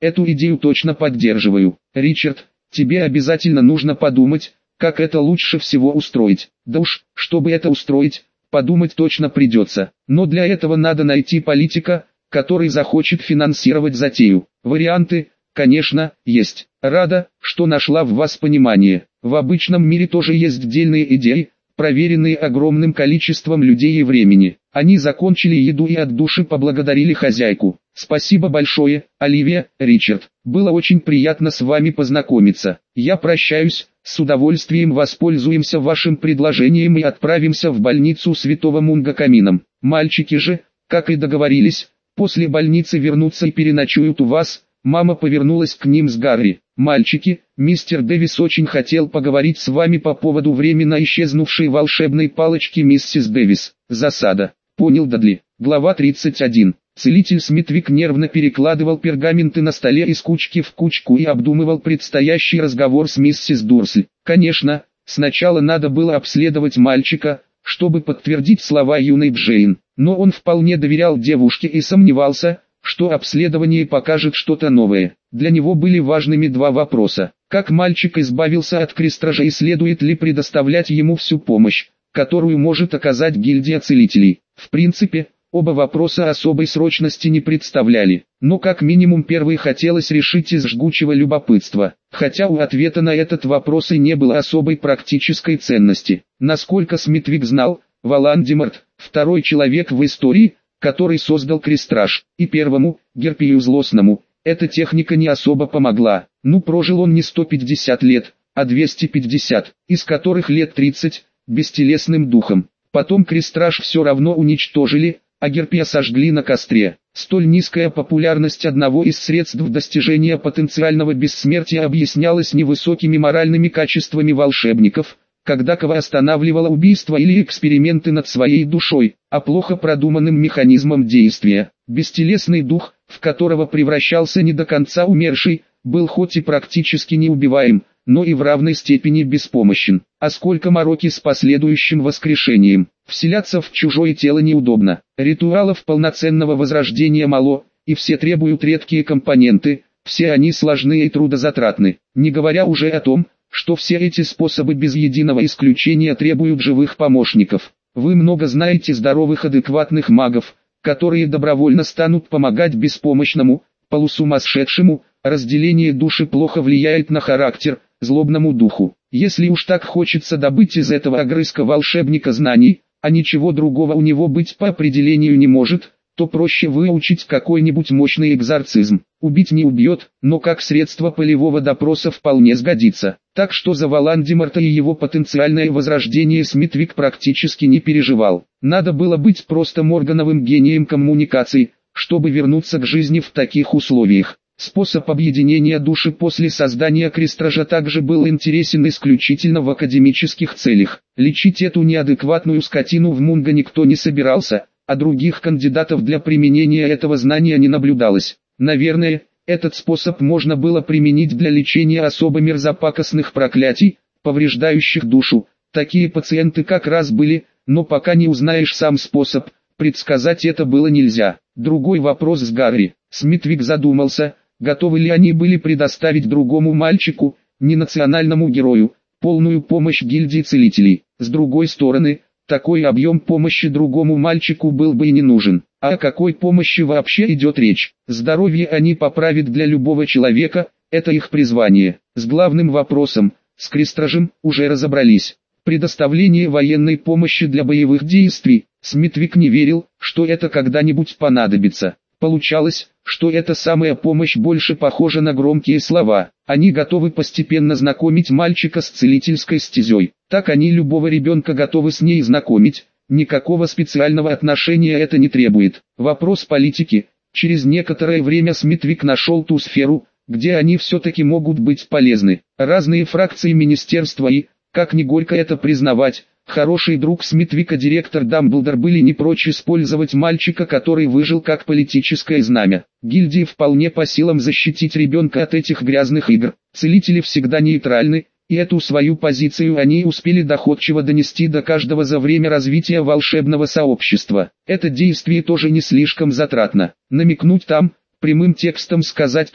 эту идею точно поддерживаю. Ричард, тебе обязательно нужно подумать, как это лучше всего устроить. Да уж, чтобы это устроить, подумать точно придется. Но для этого надо найти политика, который захочет финансировать затею. Варианты, конечно, есть. Рада, что нашла в вас понимание. В обычном мире тоже есть дельные идеи, проверенные огромным количеством людей и времени. Они закончили еду и от души поблагодарили хозяйку. Спасибо большое, Оливия, Ричард. Было очень приятно с вами познакомиться. Я прощаюсь, с удовольствием воспользуемся вашим предложением и отправимся в больницу Святого Мунга Камином. Мальчики же, как и договорились, после больницы вернутся и переночуют у вас. Мама повернулась к ним с Гарри. «Мальчики, мистер Дэвис очень хотел поговорить с вами по поводу временно исчезнувшей волшебной палочки миссис Дэвис. Засада». Понял Дадли. Глава тридцать один. Целитель Смитвик нервно перекладывал пергаменты на столе из кучки в кучку и обдумывал предстоящий разговор с миссис Дурсль. Конечно, сначала надо было обследовать мальчика, чтобы подтвердить слова юной Джейн, но он вполне доверял девушке и сомневался, что обследование покажет что-то новое. Для него были важными два вопроса. Как мальчик избавился от крестража и следует ли предоставлять ему всю помощь, которую может оказать гильдия целителей. В принципе, оба вопроса особой срочности не представляли, но как минимум первый хотелось решить из жгучего любопытства, хотя у ответа на этот вопрос и не было особой практической ценности. Насколько Смитвик знал, Волан-де-Морт – второй человек в истории, который создал крестраж, и первому, Герпию Злостному, эта техника не особо помогла. Ну, прожил он не сто пятьдесят лет, а двести пятьдесят, из которых лет тридцать, бестелесным духом. Потом крестраж все равно уничтожили, а Герпия сожгли на костре. Столь низкая популярность одного из средств достижения потенциального бессмертия объяснялась невысокими моральными качествами волшебников, когда кого останавливало убийство или эксперименты над своей душой, а плохо продуманным механизмом действия. Бестелесный дух, в которого превращался не до конца умерший, был хоть и практически неубиваем, но и в равной степени беспомощен. А сколько мороки с последующим воскрешением. Вселяться в чужое тело неудобно. Ритуалов полноценного возрождения мало, и все требуют редкие компоненты, все они сложны и трудозатратны. Не говоря уже о том, что все эти способы без единого исключения требуют живых помощников. Вы много знаете здоровых адекватных магов, которые добровольно станут помогать беспомощному, полусумасшедшему. Разделение души плохо влияет на характер, злобному духу. Если уж так хочется добыть из этого огрызка волшебника знаний, а ничего другого у него быть по определению не может, то проще выучить какой-нибудь мощный экзорцизм. Убить не убьет, но как средство полевого допроса вполне сгодится. Так что за Волан-де-Морта и его потенциальное возрождение Смитвик практически не переживал. Надо было быть просто моргановым гением коммуникаций, чтобы вернуться к жизни в таких условиях. Способ объединения души после создания крестража также был интересен исключительно в академических целях. Лечить эту неадекватную скотину в Мунго никто не собирался, а других кандидатов для применения этого знания не наблюдалось. Наверное, этот способ можно было применить для лечения особо мерзопакостных проклятий, повреждающих душу. Такие пациенты как раз были, но пока не узнаешь сам способ, предсказать это было нельзя. Другой вопрос с Гарри. Смитвик задумался, готовы ли они были предоставить другому мальчику, не национальному герою, полную помощь гильдии целителей. С другой стороны, такой объем помощи другому мальчику был бы и не нужен. А о какой помощи вообще идет речь? Здоровье они поправят для любого человека, это их призвание. С главным вопросом, с крестражем, уже разобрались. Предоставление военной помощи для боевых действий, Смитвик не верил, что это когда-нибудь понадобится. Получалось, что эта самая помощь больше похожа на громкие слова. Они готовы постепенно знакомить мальчика с целительской стезей. Так они любого ребенка готовы с ней знакомить. Никакого специального отношения это не требует. Вопрос политики. Через некоторое время Смитвик нашел ту сферу, где они все-таки могут быть полезны. Разные фракции министерства и, как ни горько это признавать, хороший друг Смитвика директор Дамблдор были не прочь использовать мальчика, который выжил как политическое знамя. Гильдии вполне по силам защитить ребенка от этих грязных игр. Целители всегда нейтральны, и эту свою позицию они успели доходчиво донести до каждого за время развития волшебного сообщества. Это действие тоже не слишком затратно. Намекнуть там, прямым текстом сказать тут,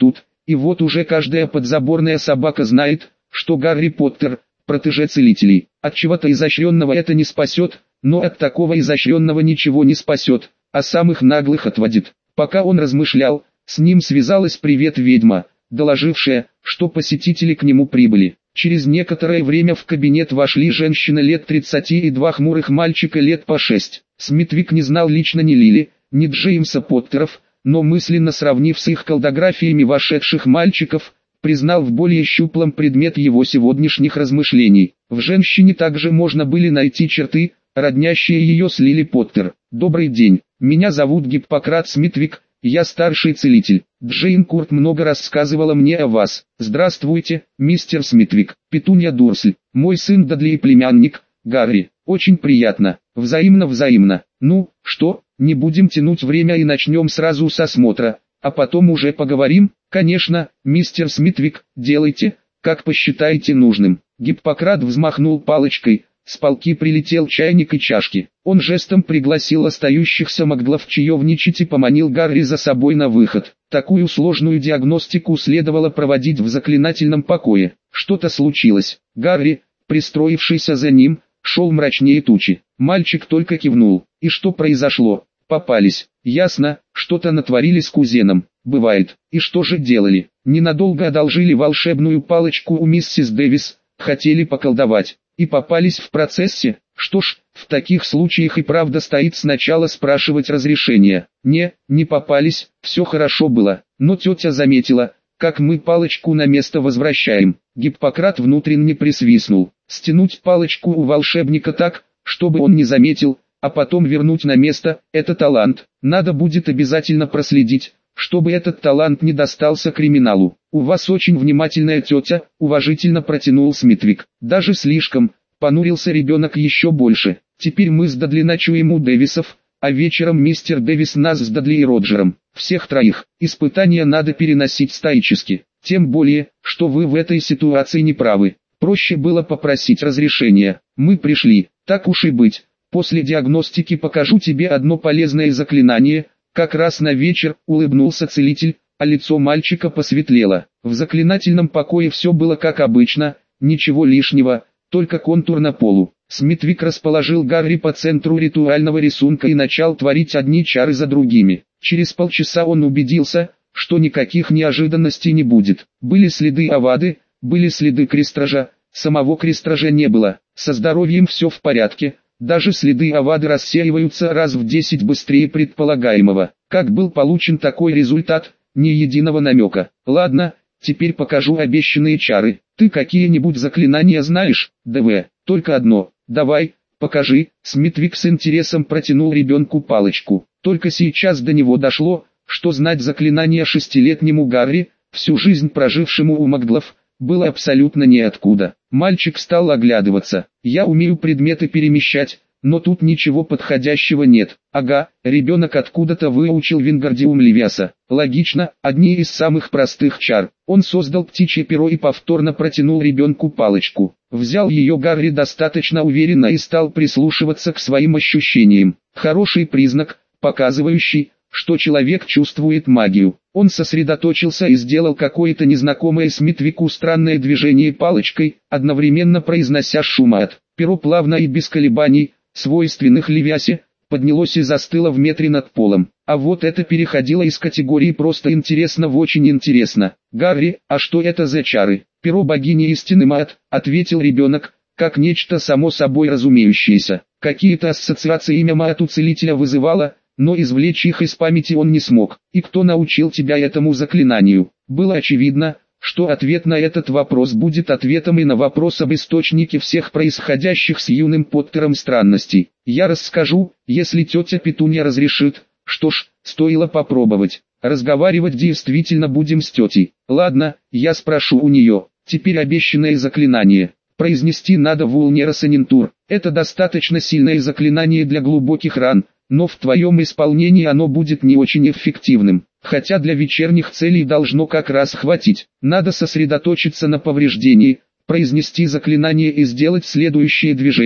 И вот уже каждая подзаборная собака знает, что Гарри Поттер – протеже целителей. От чего-то изощренного это не спасет, но от такого изощренного ничего не спасет, а самых наглых отводит. Пока он размышлял, с ним связалась привет-ведьма, доложившая, что посетители к нему прибыли. Через некоторое время в кабинет вошли женщина лет тридцати и два хмурых мальчика лет по шесть. Смитвик не знал лично ни Лили, ни Джеймса Поттеров, но мысленно сравнив с их колдографиями вошедших мальчиков, признал в более щуплом предмет его сегодняшних размышлений. В женщине также можно были найти черты, роднящие ее с Лили Поттер. «Добрый день, меня зовут Гиппократ Смитвик, я старший целитель. Джейн Курт много рассказывала мне о вас. Здравствуйте, мистер Смитвик. Петунья Дурсль, мой сын Дадли и племянник, Гарри. Очень приятно. Взаимно-взаимно. Ну, что, не будем тянуть время и начнем сразу с осмотра, а потом уже поговорим?» «Конечно, мистер Смитвик, делайте, как посчитаете нужным». Гиппократ взмахнул палочкой, с полки прилетел чайник и чашки. Он жестом пригласил остающихся маглов чаевничать и поманил Гарри за собой на выход. Такую сложную диагностику следовало проводить в заклинательном покое. Что-то случилось. Гарри, пристроившийся за ним, шел мрачнее тучи. Мальчик только кивнул. И что произошло? Попались. Ясно, что-то натворили с кузеном. Бывает. И что же делали? Ненадолго одолжили волшебную палочку у миссис Дэвис, хотели поколдовать. И попались в процессе. Что ж, в таких случаях и правда стоит сначала спрашивать разрешения. Не, не попались, все хорошо было. Но тетя заметила, как мы палочку на место возвращаем. Гиппократ внутренне присвистнул. Стянуть палочку у волшебника так, чтобы он не заметил, а потом вернуть на место – это талант. Надо будет обязательно проследить, чтобы этот талант не достался криминалу. «У вас очень внимательная тетя», – уважительно протянул Смитвик. «Даже слишком», – понурился ребенок еще больше. «Теперь мы с Дадли ночуем у Дэвисов, а вечером мистер Дэвис нас с Дадли и Роджером. Всех троих. Испытания надо переносить стоически. Тем более, что вы в этой ситуации не правы. Проще было попросить разрешения. Мы пришли. Так уж и быть. После диагностики покажу тебе одно полезное заклинание». «Как раз на вечер», — улыбнулся целитель, а лицо мальчика посветлело. В заклинательном покое все было как обычно, ничего лишнего, только контур на полу. Смитвик расположил Гарри по центру ритуального рисунка и начал творить одни чары за другими. Через полчаса он убедился, что никаких неожиданностей не будет. Были следы Авады, были следы крестража, самого крестража не было. Со здоровьем все в порядке. Даже следы Авады рассеиваются раз в десять быстрее предполагаемого. Как был получен такой результат, ни единого намека. Ладно, теперь покажу обещанные чары. Ты какие-нибудь заклинания знаешь? ДВ, только одно. Давай, покажи. Смитвик с интересом протянул ребенку палочку. Только сейчас до него дошло, что знать заклинания шестилетнему Гарри, всю жизнь прожившему у маглов, было абсолютно неоткуда. Мальчик стал оглядываться. «Я умею предметы перемещать, но тут ничего подходящего нет». Ага, ребенок откуда-то выучил Вингардиум Левиаса. Логично, одни из самых простых чар. Он создал птичье перо и повторно протянул ребенку палочку. Взял ее Гарри достаточно уверенно и стал прислушиваться к своим ощущениям. Хороший признак, показывающий, что человек чувствует магию. Он сосредоточился и сделал какое-то незнакомое Смитвику странное движение палочкой, одновременно произнося шумат. Перо плавно и без колебаний, свойственных Левиасе, поднялось и застыло в метре над полом. А вот это переходило из категории «просто интересно» в «очень интересно». «Гарри, а что это за чары?» «Перо богини истины Маат», — ответил ребенок, как нечто само собой разумеющееся. Какие-то ассоциации имя Маат у целителя вызывало, но извлечь их из памяти он не смог. «И кто научил тебя этому заклинанию?» Было очевидно, что ответ на этот вопрос будет ответом и на вопрос об источнике всех происходящих с юным Поттером странностей. «Я расскажу, если тетя Петунья разрешит». Что ж, стоило попробовать. Разговаривать действительно будем с тетей. Ладно, я спрошу у нее. Теперь обещанное заклинание. Произнести надо Вулнера Санинтур. Это достаточно сильное заклинание для глубоких ран, но в твоем исполнении оно будет не очень эффективным, хотя для вечерних целей должно как раз хватить. Надо сосредоточиться на повреждении, произнести заклинание и сделать следующее движение.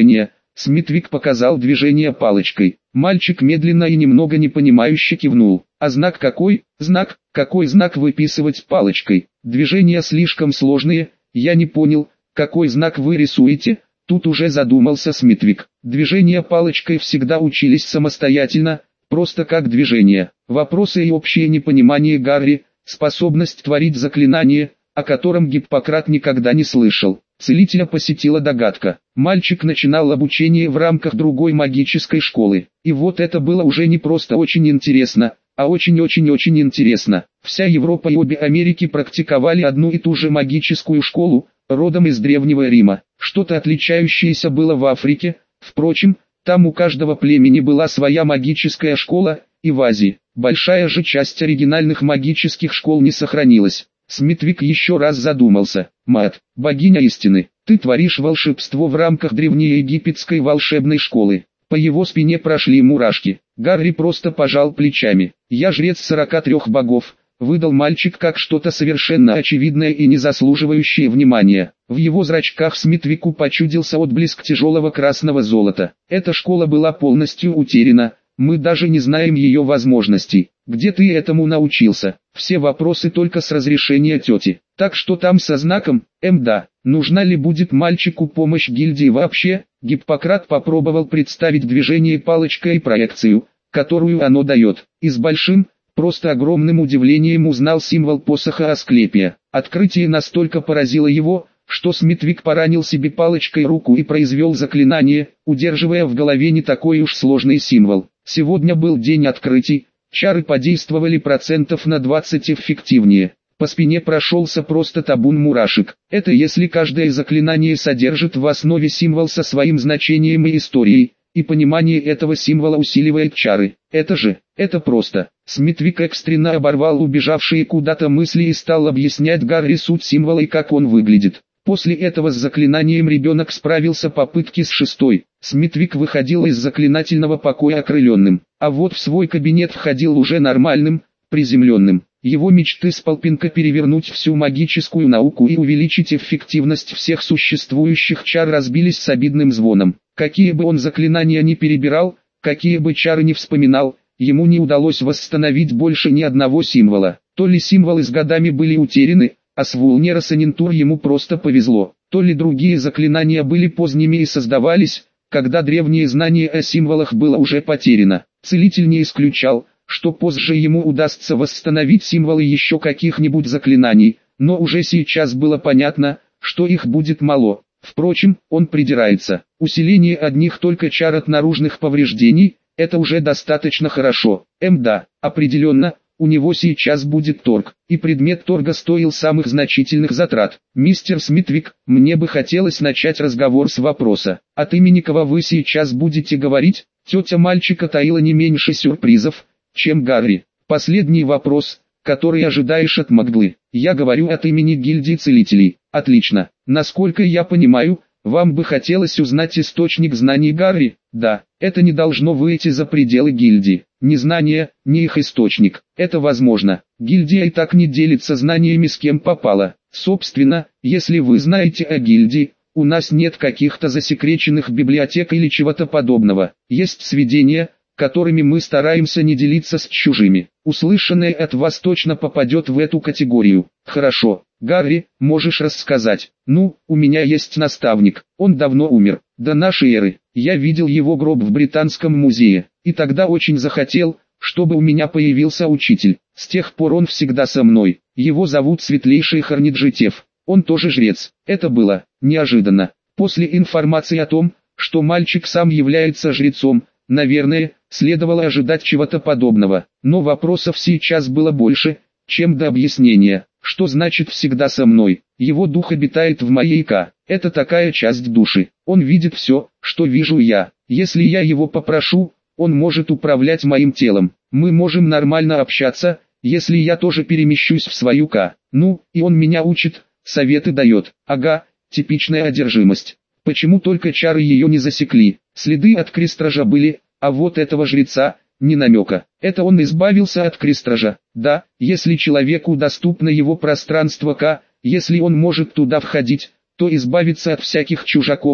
Смитвик показал движение палочкой. Мальчик медленно и немного непонимающе кивнул. А знак какой? Знак? Какой знак выписывать палочкой? Движения слишком сложные, я не понял, какой знак вы рисуете? Тут уже задумался Смитвик. Движения палочкой всегда учились самостоятельно, просто как движение. Вопросы и общее непонимание Гарри, способность творить заклинания, о котором Гиппократ никогда не слышал. Целителя посетила догадка. Мальчик начинал обучение в рамках другой магической школы. И вот это было уже не просто очень интересно, а очень-очень-очень интересно. Вся Европа и обе Америки практиковали одну и ту же магическую школу, родом из Древнего Рима. Что-то отличающееся было в Африке, впрочем, там у каждого племени была своя магическая школа, и в Азии. Большая же часть оригинальных магических школ не сохранилась. Смитвик еще раз задумался. «Мат, богиня истины, ты творишь волшебство в рамках древнеегипетской волшебной школы». По его спине прошли мурашки. Гарри просто пожал плечами. «Я жрец сорока трех богов», — выдал мальчик как что-то совершенно очевидное и не заслуживающее внимания. В его зрачках Смитвику почудился отблеск тяжелого красного золота. Эта школа была полностью утеряна. Мы даже не знаем ее возможностей. Где ты этому научился? Все вопросы только с разрешения тети. Так что там со знаком? Эм да. Нужна ли будет мальчику помощь гильдии вообще? Гиппократ попробовал представить движение палочкой и проекцию, которую оно дает. И с большим, просто огромным удивлением узнал символ посоха Асклепия. Открытие настолько поразило его, что Смитвик поранил себе палочкой руку и произвел заклинание, удерживая в голове не такой уж сложный символ. Сегодня был день открытий, чары подействовали процентов на двадцать эффективнее. По спине прошелся просто табун мурашек. Это если каждое заклинание содержит в основе символ со своим значением и историей, и понимание этого символа усиливает чары. Это же, это просто. Смитвик экстренно оборвал убежавшие куда-то мысли и стал объяснять Гарри суть символа и как он выглядит. После этого с заклинанием ребенок справился попытки с шестой. Смитвик выходил из заклинательного покоя окрыленным, а вот в свой кабинет входил уже нормальным, приземленным. Его мечты с полпинка перевернуть всю магическую науку и увеличить эффективность всех существующих чар разбились с обидным звоном. Какие бы он заклинания ни перебирал, какие бы чары ни вспоминал, ему не удалось восстановить больше ни одного символа. То ли символы с годами были утеряны, а с Вулнера-Санентур ему просто повезло, то ли другие заклинания были поздними и создавались, когда древнее знание о символах было уже потеряно. Целитель не исключал, что позже ему удастся восстановить символы еще каких-нибудь заклинаний, но уже сейчас было понятно, что их будет мало. Впрочем, он придирается. Усиление одних только чар от наружных повреждений – это уже достаточно хорошо. Эм да, определенно. У него сейчас будет торг, и предмет торга стоил самых значительных затрат. «Мистер Смитвик, мне бы хотелось начать разговор с вопроса. От имени кого вы сейчас будете говорить?» Тетя мальчика таила не меньше сюрпризов, чем Гарри. «Последний вопрос, который ожидаешь от Магдлы. Я говорю от имени гильдии целителей». «Отлично. Насколько я понимаю, вам бы хотелось узнать источник знаний Гарри?» «Да, это не должно выйти за пределы гильдии. Ни знания, ни их источник. Это возможно. Гильдия и так не делится знаниями с кем попало. Собственно, если вы знаете о гильдии, у нас нет каких-то засекреченных библиотек или чего-то подобного. Есть сведения, которыми мы стараемся не делиться с чужими. Услышанное от вас точно попадет в эту категорию. Хорошо, Гарри, можешь рассказать. Ну, у меня есть наставник, он давно умер, до нашей эры. Я видел его гроб в Британском музее, и тогда очень захотел, чтобы у меня появился учитель. С тех пор он всегда со мной. Его зовут Светлейший Харниджитев. Он тоже жрец. Это было неожиданно. После информации о том, что мальчик сам является жрецом, наверное, следовало ожидать чего-то подобного. Но вопросов сейчас было больше, чем до объяснения. Что значит «всегда со мной»? Его дух обитает в моей Ка. Это такая часть души. Он видит все, что вижу я. Если я его попрошу, он может управлять моим телом. Мы можем нормально общаться, если я тоже перемещусь в свою Ка. Ну, и он меня учит, советы дает. Ага, типичная одержимость. Почему только чары ее не засекли? Следы от крестража были, а вот этого жреца – ни намека. Это он избавился от крестража. Да, если человеку доступно его пространство Ка, если он может туда входить, то избавиться от всяких чужаков,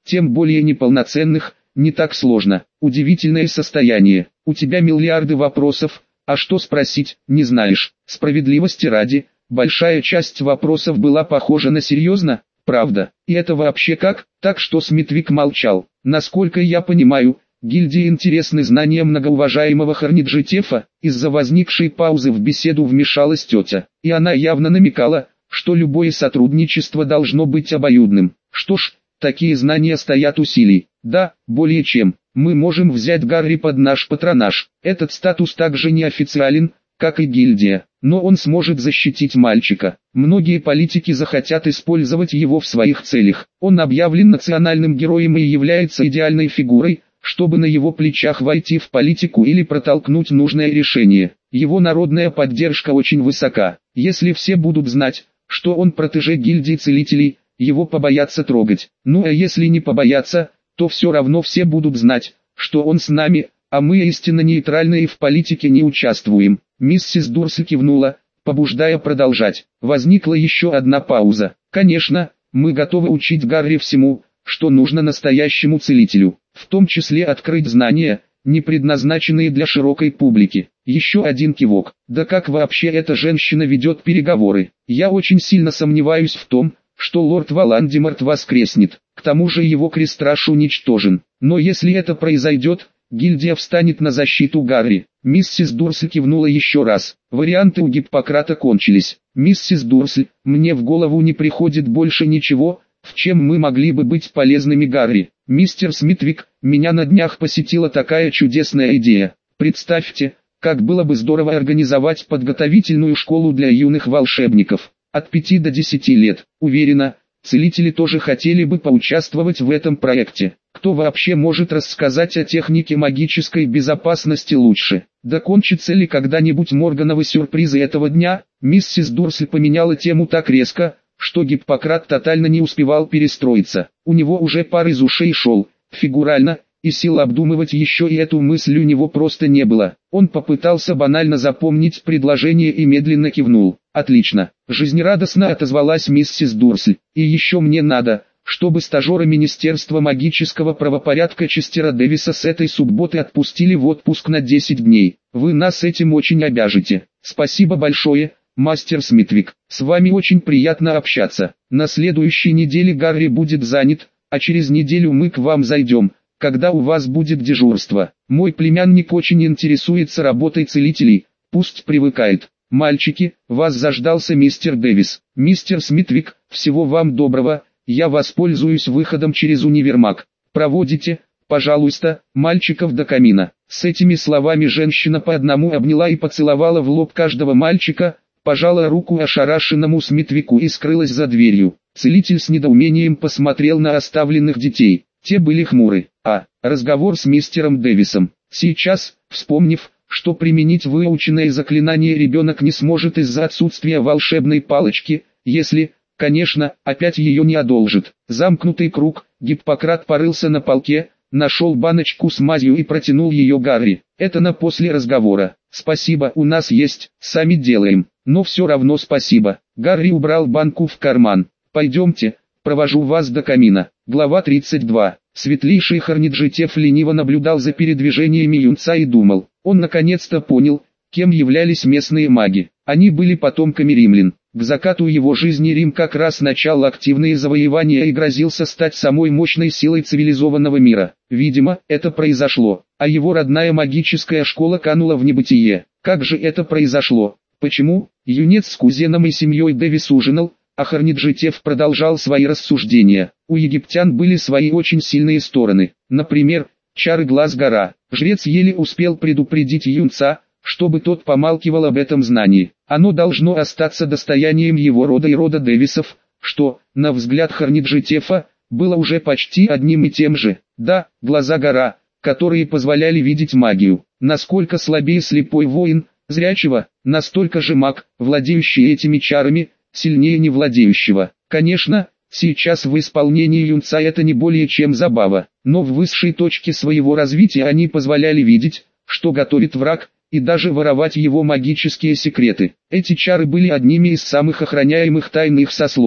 тем более неполноценных, не так сложно. Удивительное состояние. У тебя миллиарды вопросов, а что спросить, не знаешь. Справедливости ради, большая часть вопросов была похожа на серьезно, правда. И это вообще как? Так что Смитвик молчал. Насколько я понимаю, гильдии интересны знания многоуважаемого Хорниджитефа. Из-за возникшей паузы в беседу вмешалась тетя, и она явно намекала, что любое сотрудничество должно быть обоюдным. Что ж, такие знания стоят усилий. Да, более чем. Мы можем взять Гарри под наш патронаж. Этот статус также неофициален, как и гильдия, но он сможет защитить мальчика. Многие политики захотят использовать его в своих целях. Он объявлен национальным героем и является идеальной фигурой, чтобы на его плечах войти в политику или протолкнуть нужное решение. Его народная поддержка очень высока. Если все будут знать, что он протеже гильдии целителей, его побоятся трогать. Ну а если не побоятся, то все равно все будут знать, что он с нами, а мы истинно нейтральны и в политике не участвуем. Миссис Дурсли кивнула, побуждая продолжать. Возникла еще одна пауза. Конечно, мы готовы учить Гарри всему, что нужно настоящему целителю, в том числе открыть знания, не предназначенные для широкой публики. Еще один кивок. Да как вообще эта женщина ведет переговоры? Я очень сильно сомневаюсь в том, что лорд Волан-де-Морт воскреснет. К тому же его крестраж уничтожен. Но если это произойдет, гильдия встанет на защиту Гарри. Миссис Дурсль кивнула еще раз. Варианты у Гиппократа кончились. Миссис Дурсль, мне в голову не приходит больше ничего, в чем мы могли бы быть полезными Гарри. Мистер Смитвик, меня на днях посетила такая чудесная идея. Представьте, как было бы здорово организовать подготовительную школу для юных волшебников. От пяти до десяти лет. Уверена, целители тоже хотели бы поучаствовать в этом проекте. Кто вообще может рассказать о технике магической безопасности лучше? Да кончатся ли когда-нибудь Моргановы сюрпризы этого дня? Миссис Дурсль поменяла тему так резко, что Гиппократ тотально не успевал перестроиться. У него уже пар из ушей шел, фигурально, и сил обдумывать еще и эту мысль у него просто не было. Он попытался банально запомнить предложение и медленно кивнул. «Отлично», — жизнерадостно отозвалась миссис Дурсль. «И еще мне надо, чтобы стажера Министерства магического правопорядка Честера Дэвиса с этой субботы отпустили в отпуск на десять дней. Вы нас этим очень обяжете. Спасибо большое, мастер Смитвик. С вами очень приятно общаться. На следующей неделе Гарри будет занят, а через неделю мы к вам зайдем, когда у вас будет дежурство. Мой племянник очень интересуется работой целителей, пусть привыкает. Мальчики, вас заждался мистер Дэвис. Мистер Смитвик, всего вам доброго, я воспользуюсь выходом через универмаг. Проводите, пожалуйста, мальчиков до камина». С этими словами женщина по одному обняла и поцеловала в лоб каждого мальчика, пожала руку ошарашенному Смитвику и скрылась за дверью. Целитель с недоумением посмотрел на оставленных детей. Те были хмуры. А, разговор с мистером Дэвисом. Сейчас, вспомнив, что применить выученное заклинание ребенок не сможет из-за отсутствия волшебной палочки, если, конечно, опять ее не одолжит. Замкнутый круг, Гиппократ порылся на полке, нашел баночку с мазью и протянул ее Гарри. «Это на после разговора. Спасибо, у нас есть, сами делаем, но все равно спасибо». Гарри убрал банку в карман. «Пойдемте, провожу вас до камина». Глава тридцать два. Светлейший Хорниджитеф лениво наблюдал за передвижениями юнца и думал. Он наконец-то понял, кем являлись местные маги. Они были потомками римлян. К закату его жизни Рим как раз начал активные завоевания и грозился стать самой мощной силой цивилизованного мира. Видимо, это произошло, а его родная магическая школа канула в небытие. Как же это произошло? Почему? Юнец с кузеном и семьей Дэвис ужинал, а Хорниджитеф продолжал свои рассуждения. У египтян были свои очень сильные стороны. Например, чары Глаз-гора. Жрец еле успел предупредить юнца, чтобы тот помалкивал об этом знании. Оно должно остаться достоянием его рода и рода Дэвисов, что, на взгляд Хорниджитефа, было уже почти одним и тем же. Да, Глаза-гора, которые позволяли видеть магию. Насколько слабее слепой воин, зрячего, настолько же маг, владеющий этими чарами, сильнее невладеющего. Конечно, сейчас в исполнении юнца это не более чем забава, но в высшей точке своего развития они позволяли видеть, что готовит враг, и даже воровать его магические секреты. Эти чары были одними из самых охраняемых тайн их сословия.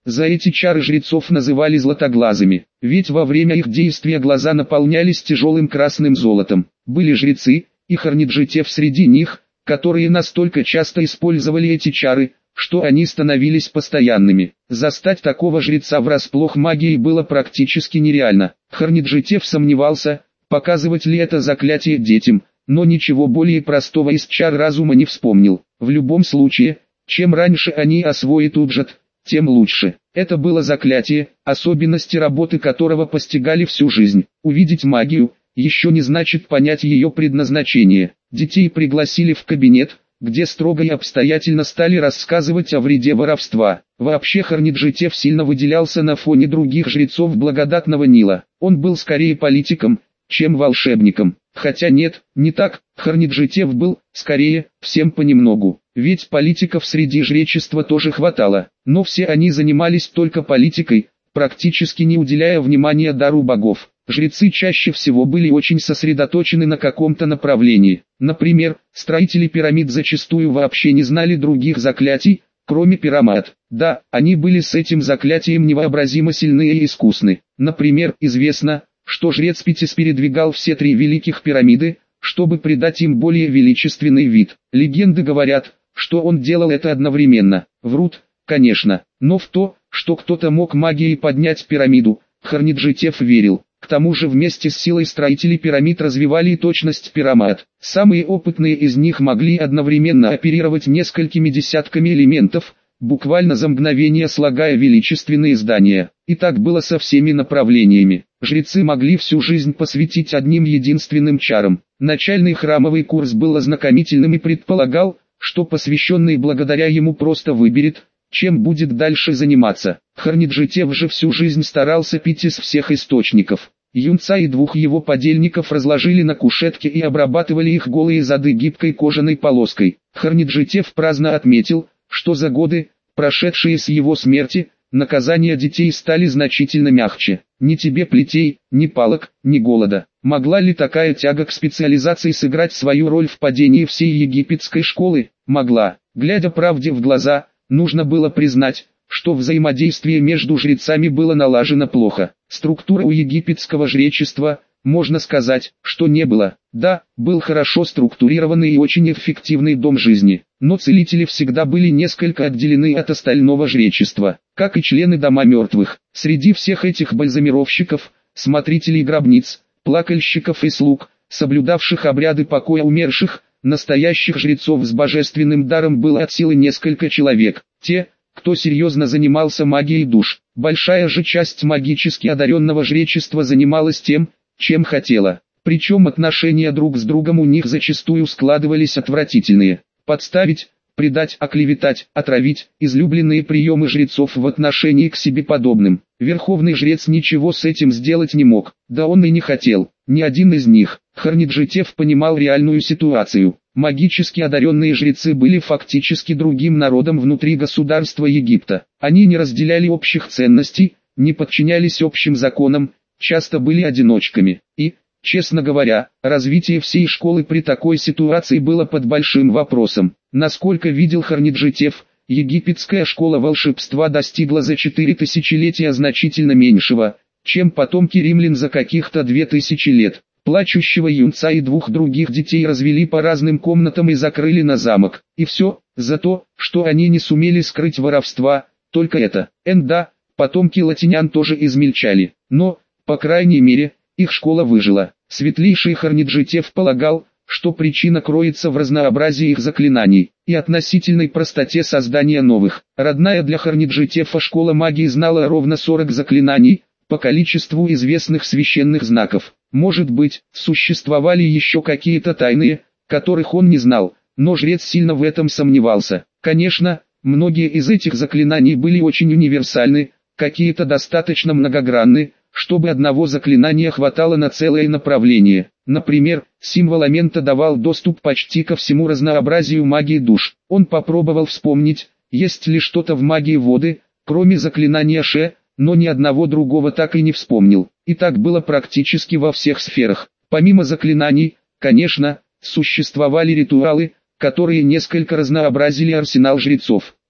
За эти чары жрецов называли златоглазыми, ведь во время их действия глаза наполнялись тяжелым красным золотом. Были жрецы, и Хорниджитев среди них, которые настолько часто использовали эти чары, что они становились постоянными. Застать такого жреца врасплох магией было практически нереально. Хорниджитев сомневался, показывать ли это заклятие детям, но ничего более простого из чар разума не вспомнил. В любом случае, чем раньше они освоят уджат, тем лучше. Это было заклятие, особенности работы которого постигали всю жизнь. Увидеть магию еще не значит понять ее предназначение. Детей пригласили в кабинет, где строго и обстоятельно стали рассказывать о вреде воровства. Вообще Хорниджитев сильно выделялся на фоне других жрецов благодатного Нила. Он был скорее политиком, чем волшебником. Хотя нет, не так, Хорниджитев был, скорее, всем понемногу. Ведь политиков среди жречества тоже хватало, но все они занимались только политикой, практически не уделяя внимания дару богов. Жрецы чаще всего были очень сосредоточены на каком-то направлении. Например, строители пирамид зачастую вообще не знали других заклятий, кроме пирамид. Да, они были с этим заклятием невообразимо сильны и искусны. Например, известно, что жрец Петис передвигал все три великих пирамиды, чтобы придать им более величественный вид. Легенды говорят, что он делал это одновременно. Врут, конечно, но в то, что кто-то мог магией поднять пирамиду, Хорниджитев верил. К тому же вместе с силой строители пирамид развивали и точность пирамид. Самые опытные из них могли одновременно оперировать несколькими десятками элементов, буквально за мгновение слагая величественные здания. И так было со всеми направлениями. Жрецы могли всю жизнь посвятить одним единственным чарам. Начальный храмовый курс был ознакомительным и предполагал, что посвященный благодаря ему просто выберет, чем будет дальше заниматься. Хорниджитев же всю жизнь старался пить из всех источников. Юнца и двух его подельников разложили на кушетке и обрабатывали их голые зады гибкой кожаной полоской. Хорниджитев праздно отметил, что за годы, прошедшие с его смерти, наказания детей стали значительно мягче. Ни тебе плетей, ни палок, ни голода. Могла ли такая тяга к специализации сыграть свою роль в падении всей египетской школы? Могла. Глядя правде в глаза, нужно было признать, что взаимодействие между жрецами было налажено плохо. Структура у египетского жречества, можно сказать, что не было. Да, был хорошо структурированный и очень эффективный дом жизни, но целители всегда были несколько отделены от остального жречества, как и члены дома мертвых. Среди всех этих бальзамировщиков, смотрителей гробниц, плакальщиков и слуг, соблюдавших обряды покоя умерших, настоящих жрецов с божественным даром было от силы несколько человек. Те, кто серьезно занимался магией душ. Большая же часть магически одаренного жречества занималась тем, чем хотела. Причем отношения друг с другом у них зачастую складывались отвратительные. Подставить, предать, оклеветать, отравить – излюбленные приемы жрецов в отношении к себе подобным. Верховный жрец ничего с этим сделать не мог, да он и не хотел, ни один из них. Хорниджитев понимал реальную ситуацию. Магически одаренные жрецы были фактически другим народом внутри государства Египта. Они не разделяли общих ценностей, не подчинялись общим законам, часто были одиночками. И, честно говоря, развитие всей школы при такой ситуации было под большим вопросом. Насколько видел Хорниджитев, египетская школа волшебства достигла за четыре тысячелетия значительно меньшего, чем потомки римлян за каких-то две тысячи лет. Плачущего юнца и двух других детей развели по разным комнатам и закрыли на замок. И все, за то, что они не сумели скрыть воровства, только это. Энда, потомки латинян тоже измельчали. Но, по крайней мере, их школа выжила. Светлейший Хорниджитев полагал, что причина кроется в разнообразии их заклинаний и относительной простоте создания новых. Родная для Хорниджитева школа магии знала ровно сорок заклинаний, по количеству известных священных знаков. Может быть, существовали еще какие-то тайные, которых он не знал, но жрец сильно в этом сомневался. Конечно, многие из этих заклинаний были очень универсальны, какие-то достаточно многогранны, чтобы одного заклинания хватало на целое направление. Например, символ Амента давал доступ почти ко всему разнообразию магии душ. Он попробовал вспомнить, есть ли что-то в магии воды, кроме заклинания Ше, но ни одного другого так и не вспомнил. И так было практически во всех сферах. Помимо заклинаний, конечно, существовали ритуалы, которые несколько разнообразили арсенал жрецов.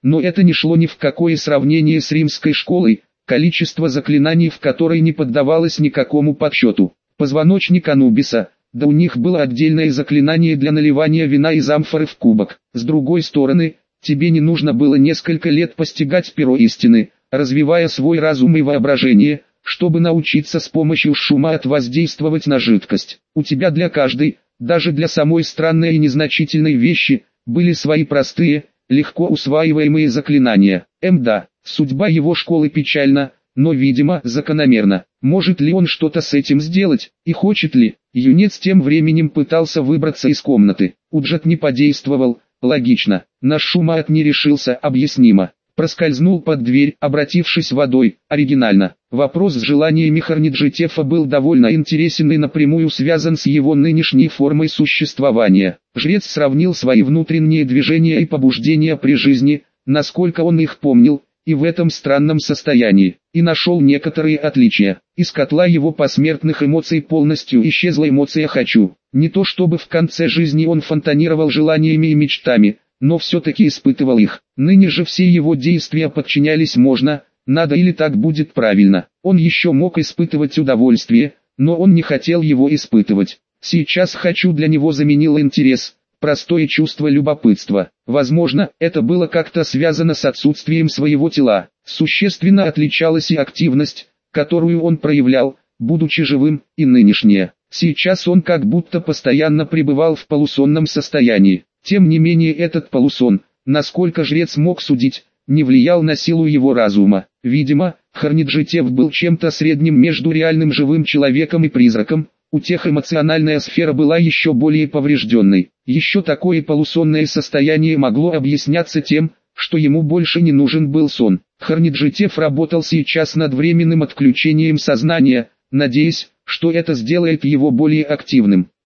но это не шло ни в какое сравнение с римской школой, количество заклинаний в которой не поддавалось никакому подсчету. Позвоночник Анубиса, да у них было отдельное заклинание для наливания вина из амфоры в кубок. С другой стороны, тебе не нужно было несколько лет постигать перо истины, развивая свой разум и воображение, чтобы научиться с помощью шума отвоздействовать на жидкость. У тебя для каждой, даже для самой странной и незначительной вещи, были свои простые, легко усваиваемые заклинания. Мда, судьба его школы печальна, но, видимо, закономерна. Может ли он что-то с этим сделать, и хочет ли? Юнец тем временем пытался выбраться из комнаты. Уджет не подействовал, логично. На Шумаат не решился, объяснимо. Проскользнул под дверь, обратившись водой, оригинально. Вопрос с желаниями Хорниджитефа был довольно интересен и напрямую связан с его нынешней формой существования. Жрец сравнил свои внутренние движения и побуждения при жизни, насколько он их помнил, и в этом странном состоянии, и нашел некоторые отличия. Из котла его посмертных эмоций полностью исчезла эмоция «хочу». Не то чтобы в конце жизни он фонтанировал желаниями и мечтами, но все-таки испытывал их. Ныне же все его действия подчинялись «можно», «надо» или «так будет правильно». Он еще мог испытывать удовольствие, но он не хотел его испытывать. Сейчас «хочу» для него заменил интерес, простое чувство любопытства. Возможно, это было как-то связано с отсутствием своего тела. Существенно отличалась и активность, которую он проявлял, будучи живым, и нынешняя. Сейчас он как будто постоянно пребывал в полусонном состоянии. Тем не менее этот полусон, насколько жрец мог судить, не влиял на силу его разума. Видимо, Хорниджитеф был чем-то средним между реальным живым человеком и призраком. У тех эмоциональная сфера была еще более поврежденной. Еще такое полусонное состояние могло объясняться тем, что ему больше не нужен был сон. Хорниджитеф работал сейчас над временным отключением сознания, надеясь, что это сделает его более активным.